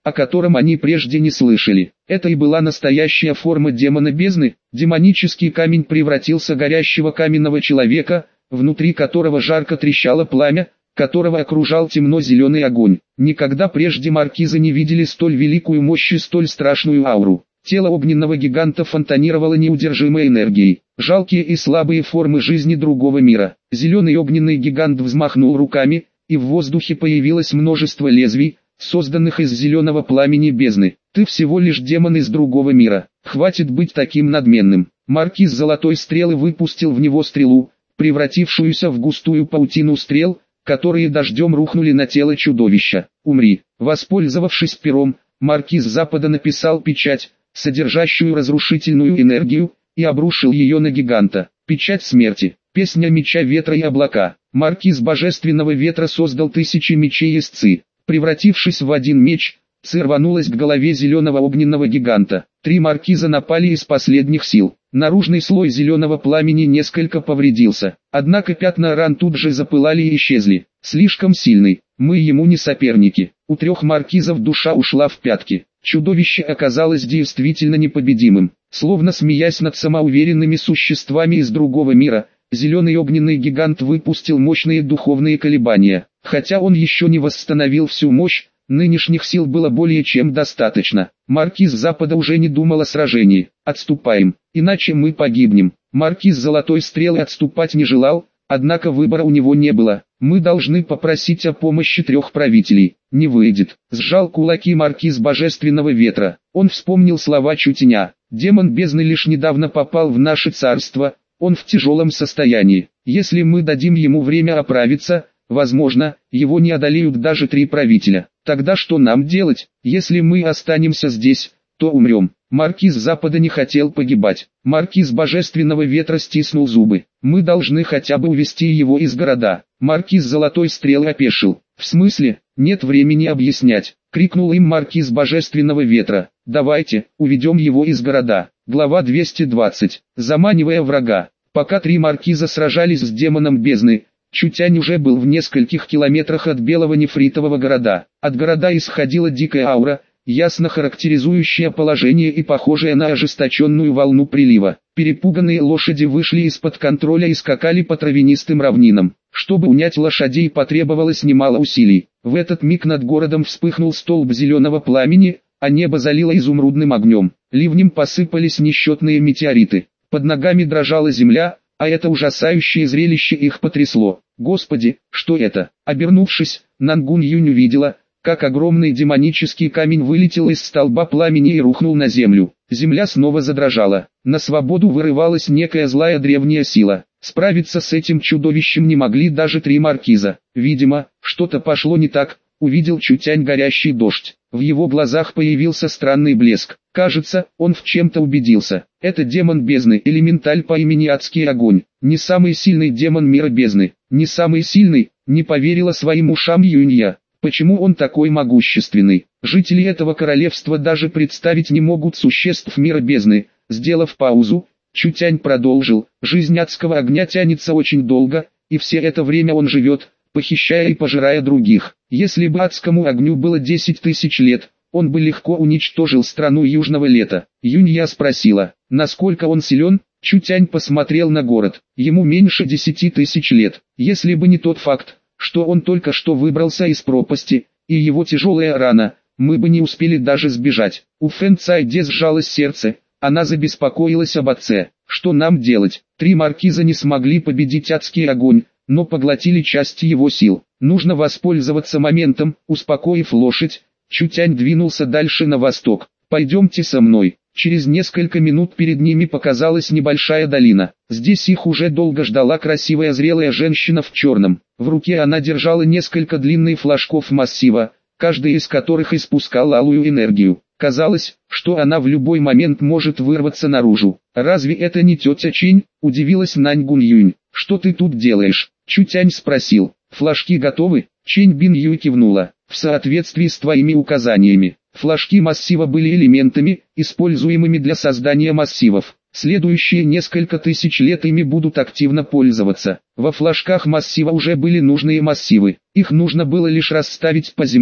о котором они прежде не слышали. Это и была настоящая форма демона бездны. Демонический камень превратился в горящего каменного человека, внутри которого жарко трещало пламя, которого окружал темно-зеленый огонь. Никогда прежде маркизы не видели столь великую мощь и столь страшную ауру. Тело огненного гиганта фонтанировало неудержимой энергией. Жалкие и слабые формы жизни другого мира. Зеленый огненный гигант взмахнул руками, и в воздухе появилось множество лезвий, созданных из зеленого пламени бездны. Ты всего лишь демон из другого мира. Хватит быть таким надменным. Маркиз Золотой Стрелы выпустил в него стрелу, превратившуюся в густую паутину стрел, которые дождем рухнули на тело чудовища. Умри. Воспользовавшись пером, маркиз Запада написал печать, содержащую разрушительную энергию, и обрушил ее на гиганта. Печать смерти. Песня меча ветра и облака. Маркиз Божественного Ветра создал тысячи мечей из Ци. Превратившись в один меч, Ци рванулась к голове зеленого огненного гиганта. Три маркиза напали из последних сил. Наружный слой зеленого пламени несколько повредился. Однако пятна ран тут же запылали и исчезли. Слишком сильный. Мы ему не соперники. У трех маркизов душа ушла в пятки. Чудовище оказалось действительно непобедимым. Словно смеясь над самоуверенными существами из другого мира, зеленый огненный гигант выпустил мощные духовные колебания. Хотя он еще не восстановил всю мощь, нынешних сил было более чем достаточно. Маркиз Запада уже не думал о сражении. Отступаем, иначе мы погибнем. Маркиз Золотой Стрелы отступать не желал, однако выбора у него не было. Мы должны попросить о помощи трех правителей. Не выйдет. Сжал кулаки маркиз Божественного Ветра. Он вспомнил слова Чутеня. Демон бездны лишь недавно попал в наше царство, он в тяжелом состоянии. Если мы дадим ему время оправиться, возможно, его не одолеют даже три правителя. Тогда что нам делать? Если мы останемся здесь, то умрем. Маркиз Запада не хотел погибать. Маркиз Божественного Ветра стиснул зубы. Мы должны хотя бы увести его из города. Маркиз Золотой Стрелы опешил. В смысле? Нет времени объяснять. Крикнул им маркиз Божественного Ветра. Давайте, уведем его из города. Глава 220. Заманивая врага. Пока три маркиза сражались с демоном бездны, Чутянь уже был в нескольких километрах от белого нефритового города. От города исходила дикая аура, ясно характеризующая положение и похожая на ожесточенную волну прилива. Перепуганные лошади вышли из-под контроля и скакали по травянистым равнинам. Чтобы унять лошадей, потребовалось немало усилий. В этот миг над городом вспыхнул столб зеленого пламени, а небо залило изумрудным огнем. Ливнем посыпались несчетные метеориты. Под ногами дрожала земля, а это ужасающее зрелище их потрясло. Господи, что это? Обернувшись, Нангун Юнь увидела, как огромный демонический камень вылетел из столба пламени и рухнул на землю. Земля снова задрожала. На свободу вырывалась некая злая древняя сила. Справиться с этим чудовищем не могли даже три маркиза. Видимо, что-то пошло не так. Увидел Чутянь горящий дождь. В его глазах появился странный блеск. Кажется, он в чем-то убедился. Это демон бездны, элементаль по имени Адский Огонь. Не самый сильный демон мира бездны. Не самый сильный, не поверила своим ушам Юнья. Почему он такой могущественный? Жители этого королевства даже представить не могут существ мира бездны. Сделав паузу, Чутянь продолжил. Жизнь адского огня тянется очень долго, и все это время он живет, похищая и пожирая других. Если бы адскому огню было 10 тысяч лет, он бы легко уничтожил страну Южного Лета. Юнья спросила, насколько он силен. Чутянь посмотрел на город. Ему меньше 10 тысяч лет. Если бы не тот факт, что он только что выбрался из пропасти, и его тяжелая рана, мы бы не успели даже сбежать. У Фэн Цайде сжалось сердце, она забеспокоилась об отце. Что нам делать? Три маркиза не смогли победить адский огонь, но поглотили часть его сил. Нужно воспользоваться моментом. Успокоив лошадь, Чутянь двинулся дальше на восток. Пойдемте со мной. Через несколько минут перед ними показалась небольшая долина. Здесь их уже долго ждала красивая зрелая женщина в черном. В руке она держала несколько длинных флажков массива, каждый из которых испускал алую энергию. Казалось, что она в любой момент может вырваться наружу. «Разве это не тетя Чень?» – удивилась Наньгун Юнь. «Что ты тут делаешь?» – Чутянь спросил. «Флажки готовы?» Чень Бин Юй кивнула. «В соответствии с твоими указаниями». Флажки массива были элементами, используемыми для создания массивов. Следующие несколько тысяч лет ими будут активно пользоваться. Во флажках массива уже были нужные массивы. Их нужно было лишь расставить по земле,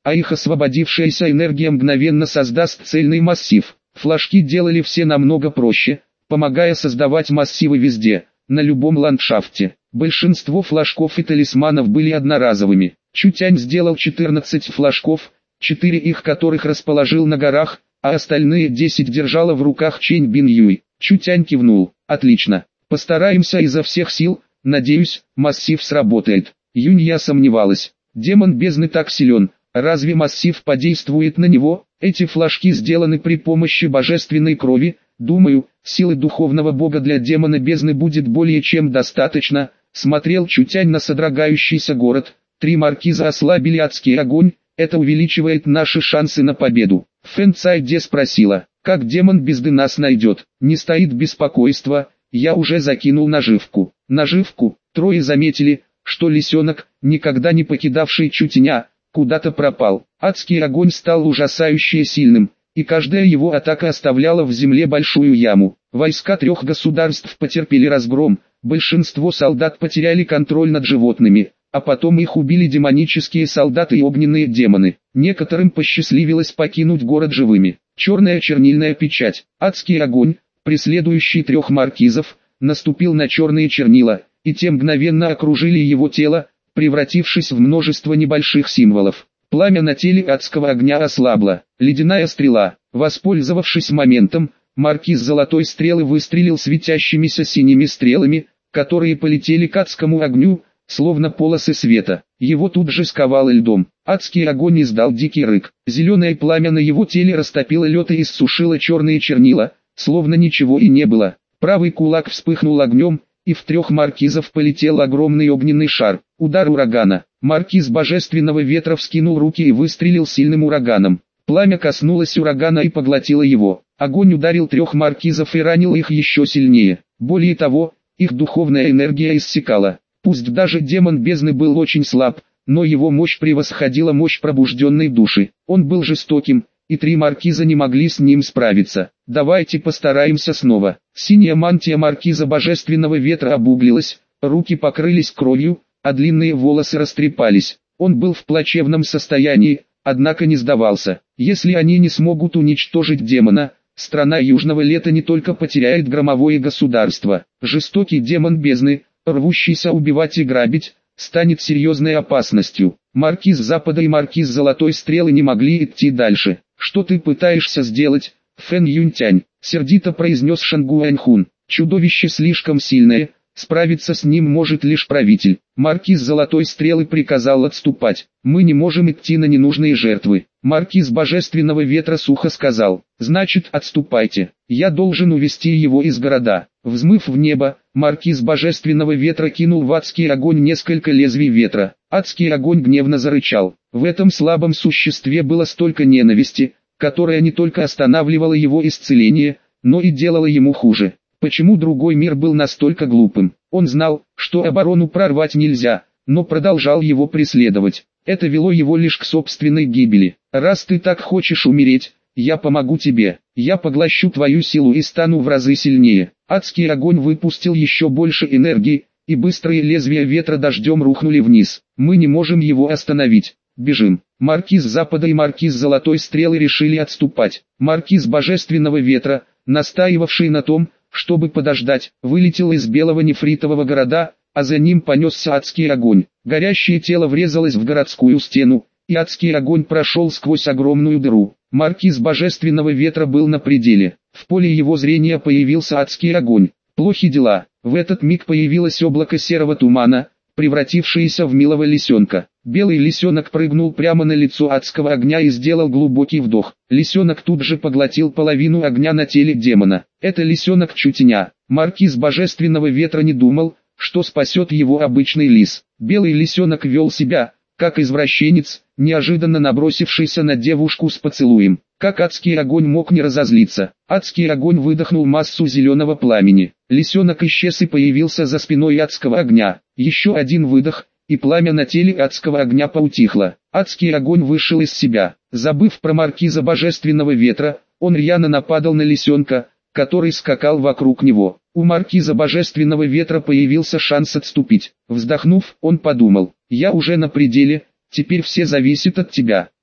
а их освободившаяся энергия мгновенно создаст цельный массив. Флажки делали все намного проще, помогая создавать массивы везде, на любом ландшафте. Большинство флажков и талисманов были одноразовыми. Чутянь сделал 14 флажков, 4 их которых расположил на горах, а остальные 10 держала в руках Чэнь Бин Юй. Чутянь кивнул. Отлично. Постараемся изо всех сил, надеюсь, массив сработает. Юнья сомневалась. Демон бездны так силен, разве массив подействует на него? Эти флажки сделаны при помощи божественной крови. Думаю, силы духовного бога для демона бездны будет более чем достаточно. Смотрел Чутянь на содрогающийся город. 3 маркиза ослабили адский огонь, это увеличивает наши шансы на победу. Фэн Цайде спросила, как демон бездны нас найдет? Не стоит беспокойства, я уже закинул наживку. Наживку? Трое заметили, что лисенок, никогда не покидавший Чутяня, куда-то пропал. Адский огонь стал ужасающе сильным, и каждая его атака оставляла в земле большую яму. Войска 3 государств потерпели разгром, большинство солдат потеряли контроль над животными, а потом их убили демонические солдаты и огненные демоны. Некоторым посчастливилось покинуть город живыми. Черная чернильная печать, адский огонь, преследующий 3 маркизов, наступил на черные чернила, и те мгновенно окружили его тело, превратившись в множество небольших символов. Пламя на теле адского огня ослабло. Ледяная стрела. Воспользовавшись моментом, маркиз золотой стрелы выстрелил светящимися синими стрелами, которые полетели к адскому огню, словно полосы света. Его тут же сковало льдом. Адский огонь издал дикий рык. Зеленое пламя на его теле растопило лед и иссушило черные чернила, словно ничего и не было. Правый кулак вспыхнул огнем, и в 3 маркизов полетел огромный огненный шар. Удар урагана. Маркиз божественного ветра вскинул руки и выстрелил сильным ураганом. Пламя коснулось урагана и поглотило его. Огонь ударил 3 маркизов и ранил их еще сильнее. Более того, их духовная энергия иссякала. Пусть даже демон бездны был очень слаб, но его мощь превосходила мощь пробужденной души. Он был жестоким, и 3 маркиза не могли с ним справиться. Давайте постараемся снова. Синяя мантия маркиза божественного ветра обуглилась, руки покрылись кровью, а длинные волосы растрепались. Он был в плачевном состоянии, однако не сдавался. Если они не смогут уничтожить демона, страна Южного Лета не только потеряет громовое государство. Жестокий демон бездны, рвущийся убивать и грабить, станет серьезной опасностью. Маркиз Запада и маркиз Золотой Стрелы не могли идти дальше. «Что ты пытаешься сделать, Фэн Юнтянь?» — сердито произнес Шангуаньхун. «Чудовище слишком сильное, справиться с ним может лишь правитель». Маркиз Золотой Стрелы приказал отступать. «Мы не можем идти на ненужные жертвы». Маркиз Божественного Ветра сухо сказал: «Значит, отступайте. Я должен увести его из города». Взмыв в небо, маркиз Божественного Ветра кинул в адский огонь несколько лезвий ветра. Адский огонь гневно зарычал. В этом слабом существе было столько ненависти, которая не только останавливала его исцеление, но и делала ему хуже. Почему другой мир был настолько глупым? Он знал, что оборону прорвать нельзя, но продолжал его преследовать. Это вело его лишь к собственной гибели. «Раз ты так хочешь умереть, я помогу тебе. Я поглощу твою силу и стану в разы сильнее». Адский огонь выпустил еще больше энергии, и быстрые лезвия ветра дождем рухнули вниз. «Мы не можем его остановить. Бежим». Маркиз Запада и маркиз Золотой Стрелы решили отступать. Маркиз Божественного Ветра, настаивавший на том, чтобы подождать, вылетел из белого нефритового города, а за ним понесся адский огонь. Горящее тело врезалось в городскую стену, и адский огонь прошел сквозь огромную дыру. Маркиз Божественного Ветра был на пределе. В поле его зрения появился адский огонь. Плохи дела. В этот миг появилось облако серого тумана, превратившееся в милого лисенка. Белый лисенок прыгнул прямо на лицо адского огня и сделал глубокий вдох. Лисенок тут же поглотил половину огня на теле демона. Это лисенок Чутяня. Маркиз Божественного Ветра не думал, что спасет его обычный лис. Белый лисенок вел себя, как извращенец, неожиданно набросившийся на девушку с поцелуем. Как адский огонь мог не разозлиться? Адский огонь выдохнул массу зеленого пламени. Лисенок исчез и появился за спиной адского огня. Еще один выдох, и пламя на теле адского огня поутихло. Адский огонь вышел из себя. Забыв про маркиза Божественного Ветра, он рьяно нападал на лисенка, который скакал вокруг него. У маркиза Божественного Ветра появился шанс отступить. Вздохнув, он подумал: «Я уже на пределе, теперь все зависит от тебя».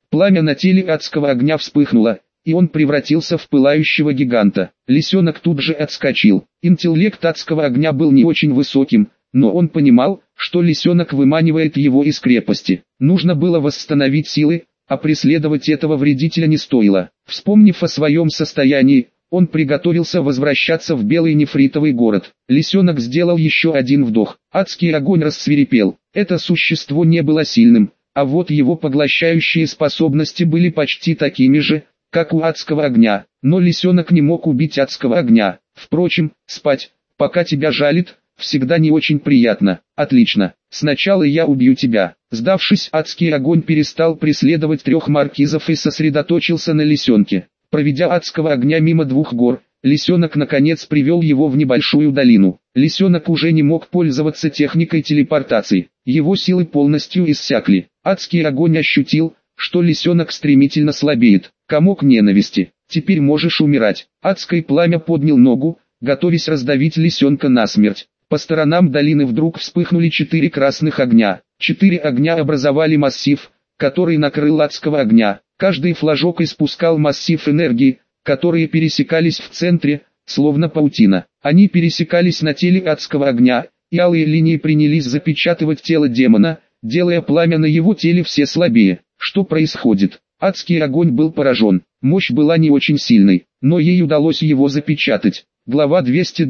Пламя на теле адского огня вспыхнуло, и он превратился в пылающего гиганта. Лисенок тут же отскочил. Интеллект адского огня был не очень высоким, но он понимал, что лисенок выманивает его из крепости. Нужно было восстановить силы, а преследовать этого вредителя не стоило. Вспомнив о своем состоянии, он приготовился возвращаться в белый нефритовый город. Лисенок сделал еще один вдох. Адский огонь рассвирепел. Это существо не было сильным, а вот его поглощающие способности были почти такими же, как у адского огня. Но лисенок не мог убить адского огня. Впрочем, спать, пока тебя жалит, всегда не очень приятно. Отлично, сначала я убью тебя. Сдавшись, адский огонь перестал преследовать трех маркизов и сосредоточился на лисенке. Проведя адского огня мимо двух гор, лисенок наконец привел его в небольшую долину. Лисенок уже не мог пользоваться техникой телепортации. Его силы полностью иссякли. Адский огонь ощутил, что лисенок стремительно слабеет. Комок ненависти. Теперь можешь умирать. Адское пламя поднял ногу, готовясь раздавить лисенка насмерть. По сторонам долины вдруг вспыхнули 4 красных огня. 4 огня образовали массив, который накрыл адского огня. Каждый флажок испускал массив энергии, которые пересекались в центре, словно паутина. Они пересекались на теле адского огня, и алые линии принялись запечатывать тело демона, делая пламя на его теле все слабее. Что происходит? Адский огонь был поражен. Мощь была не очень сильной, но ей удалось его запечатать. Глава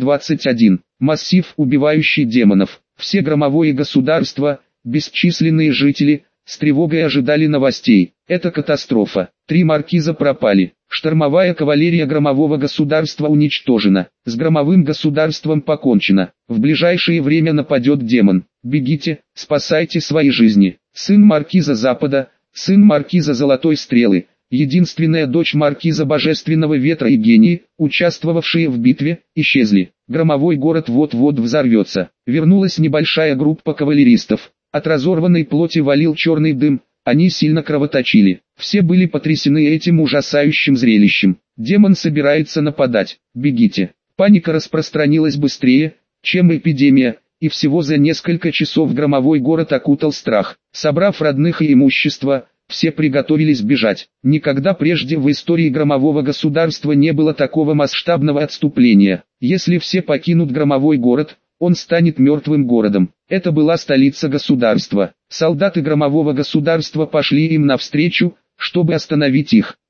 221. Массив, убивающий демонов. Все громовое государства, бесчисленные жители, с тревогой ожидали новостей. Это катастрофа. 3 маркиза пропали. Штормовая кавалерия громового государства уничтожена. С громовым государством покончено. В ближайшее время нападет демон. Бегите, спасайте свои жизни. Сын маркиза Запада, сын маркиза Золотой Стрелы, единственная дочь маркиза Божественного Ветра и Гении, участвовавшие в битве, исчезли. Громовой город вот-вот взорвется. Вернулась небольшая группа кавалеристов. От разорванной плоти валил черный дым, они сильно кровоточили. Все были потрясены этим ужасающим зрелищем. Демон собирается нападать. Бегите. Паника распространилась быстрее, чем эпидемия, и всего за несколько часов громовой город окутал страх. Собрав родных и имущество, все приготовились бежать. Никогда прежде в истории громового государства не было такого масштабного отступления. Если все покинут громовой город, он станет мертвым городом. Это была столица государства. Солдаты громового государства пошли им навстречу, чтобы остановить их.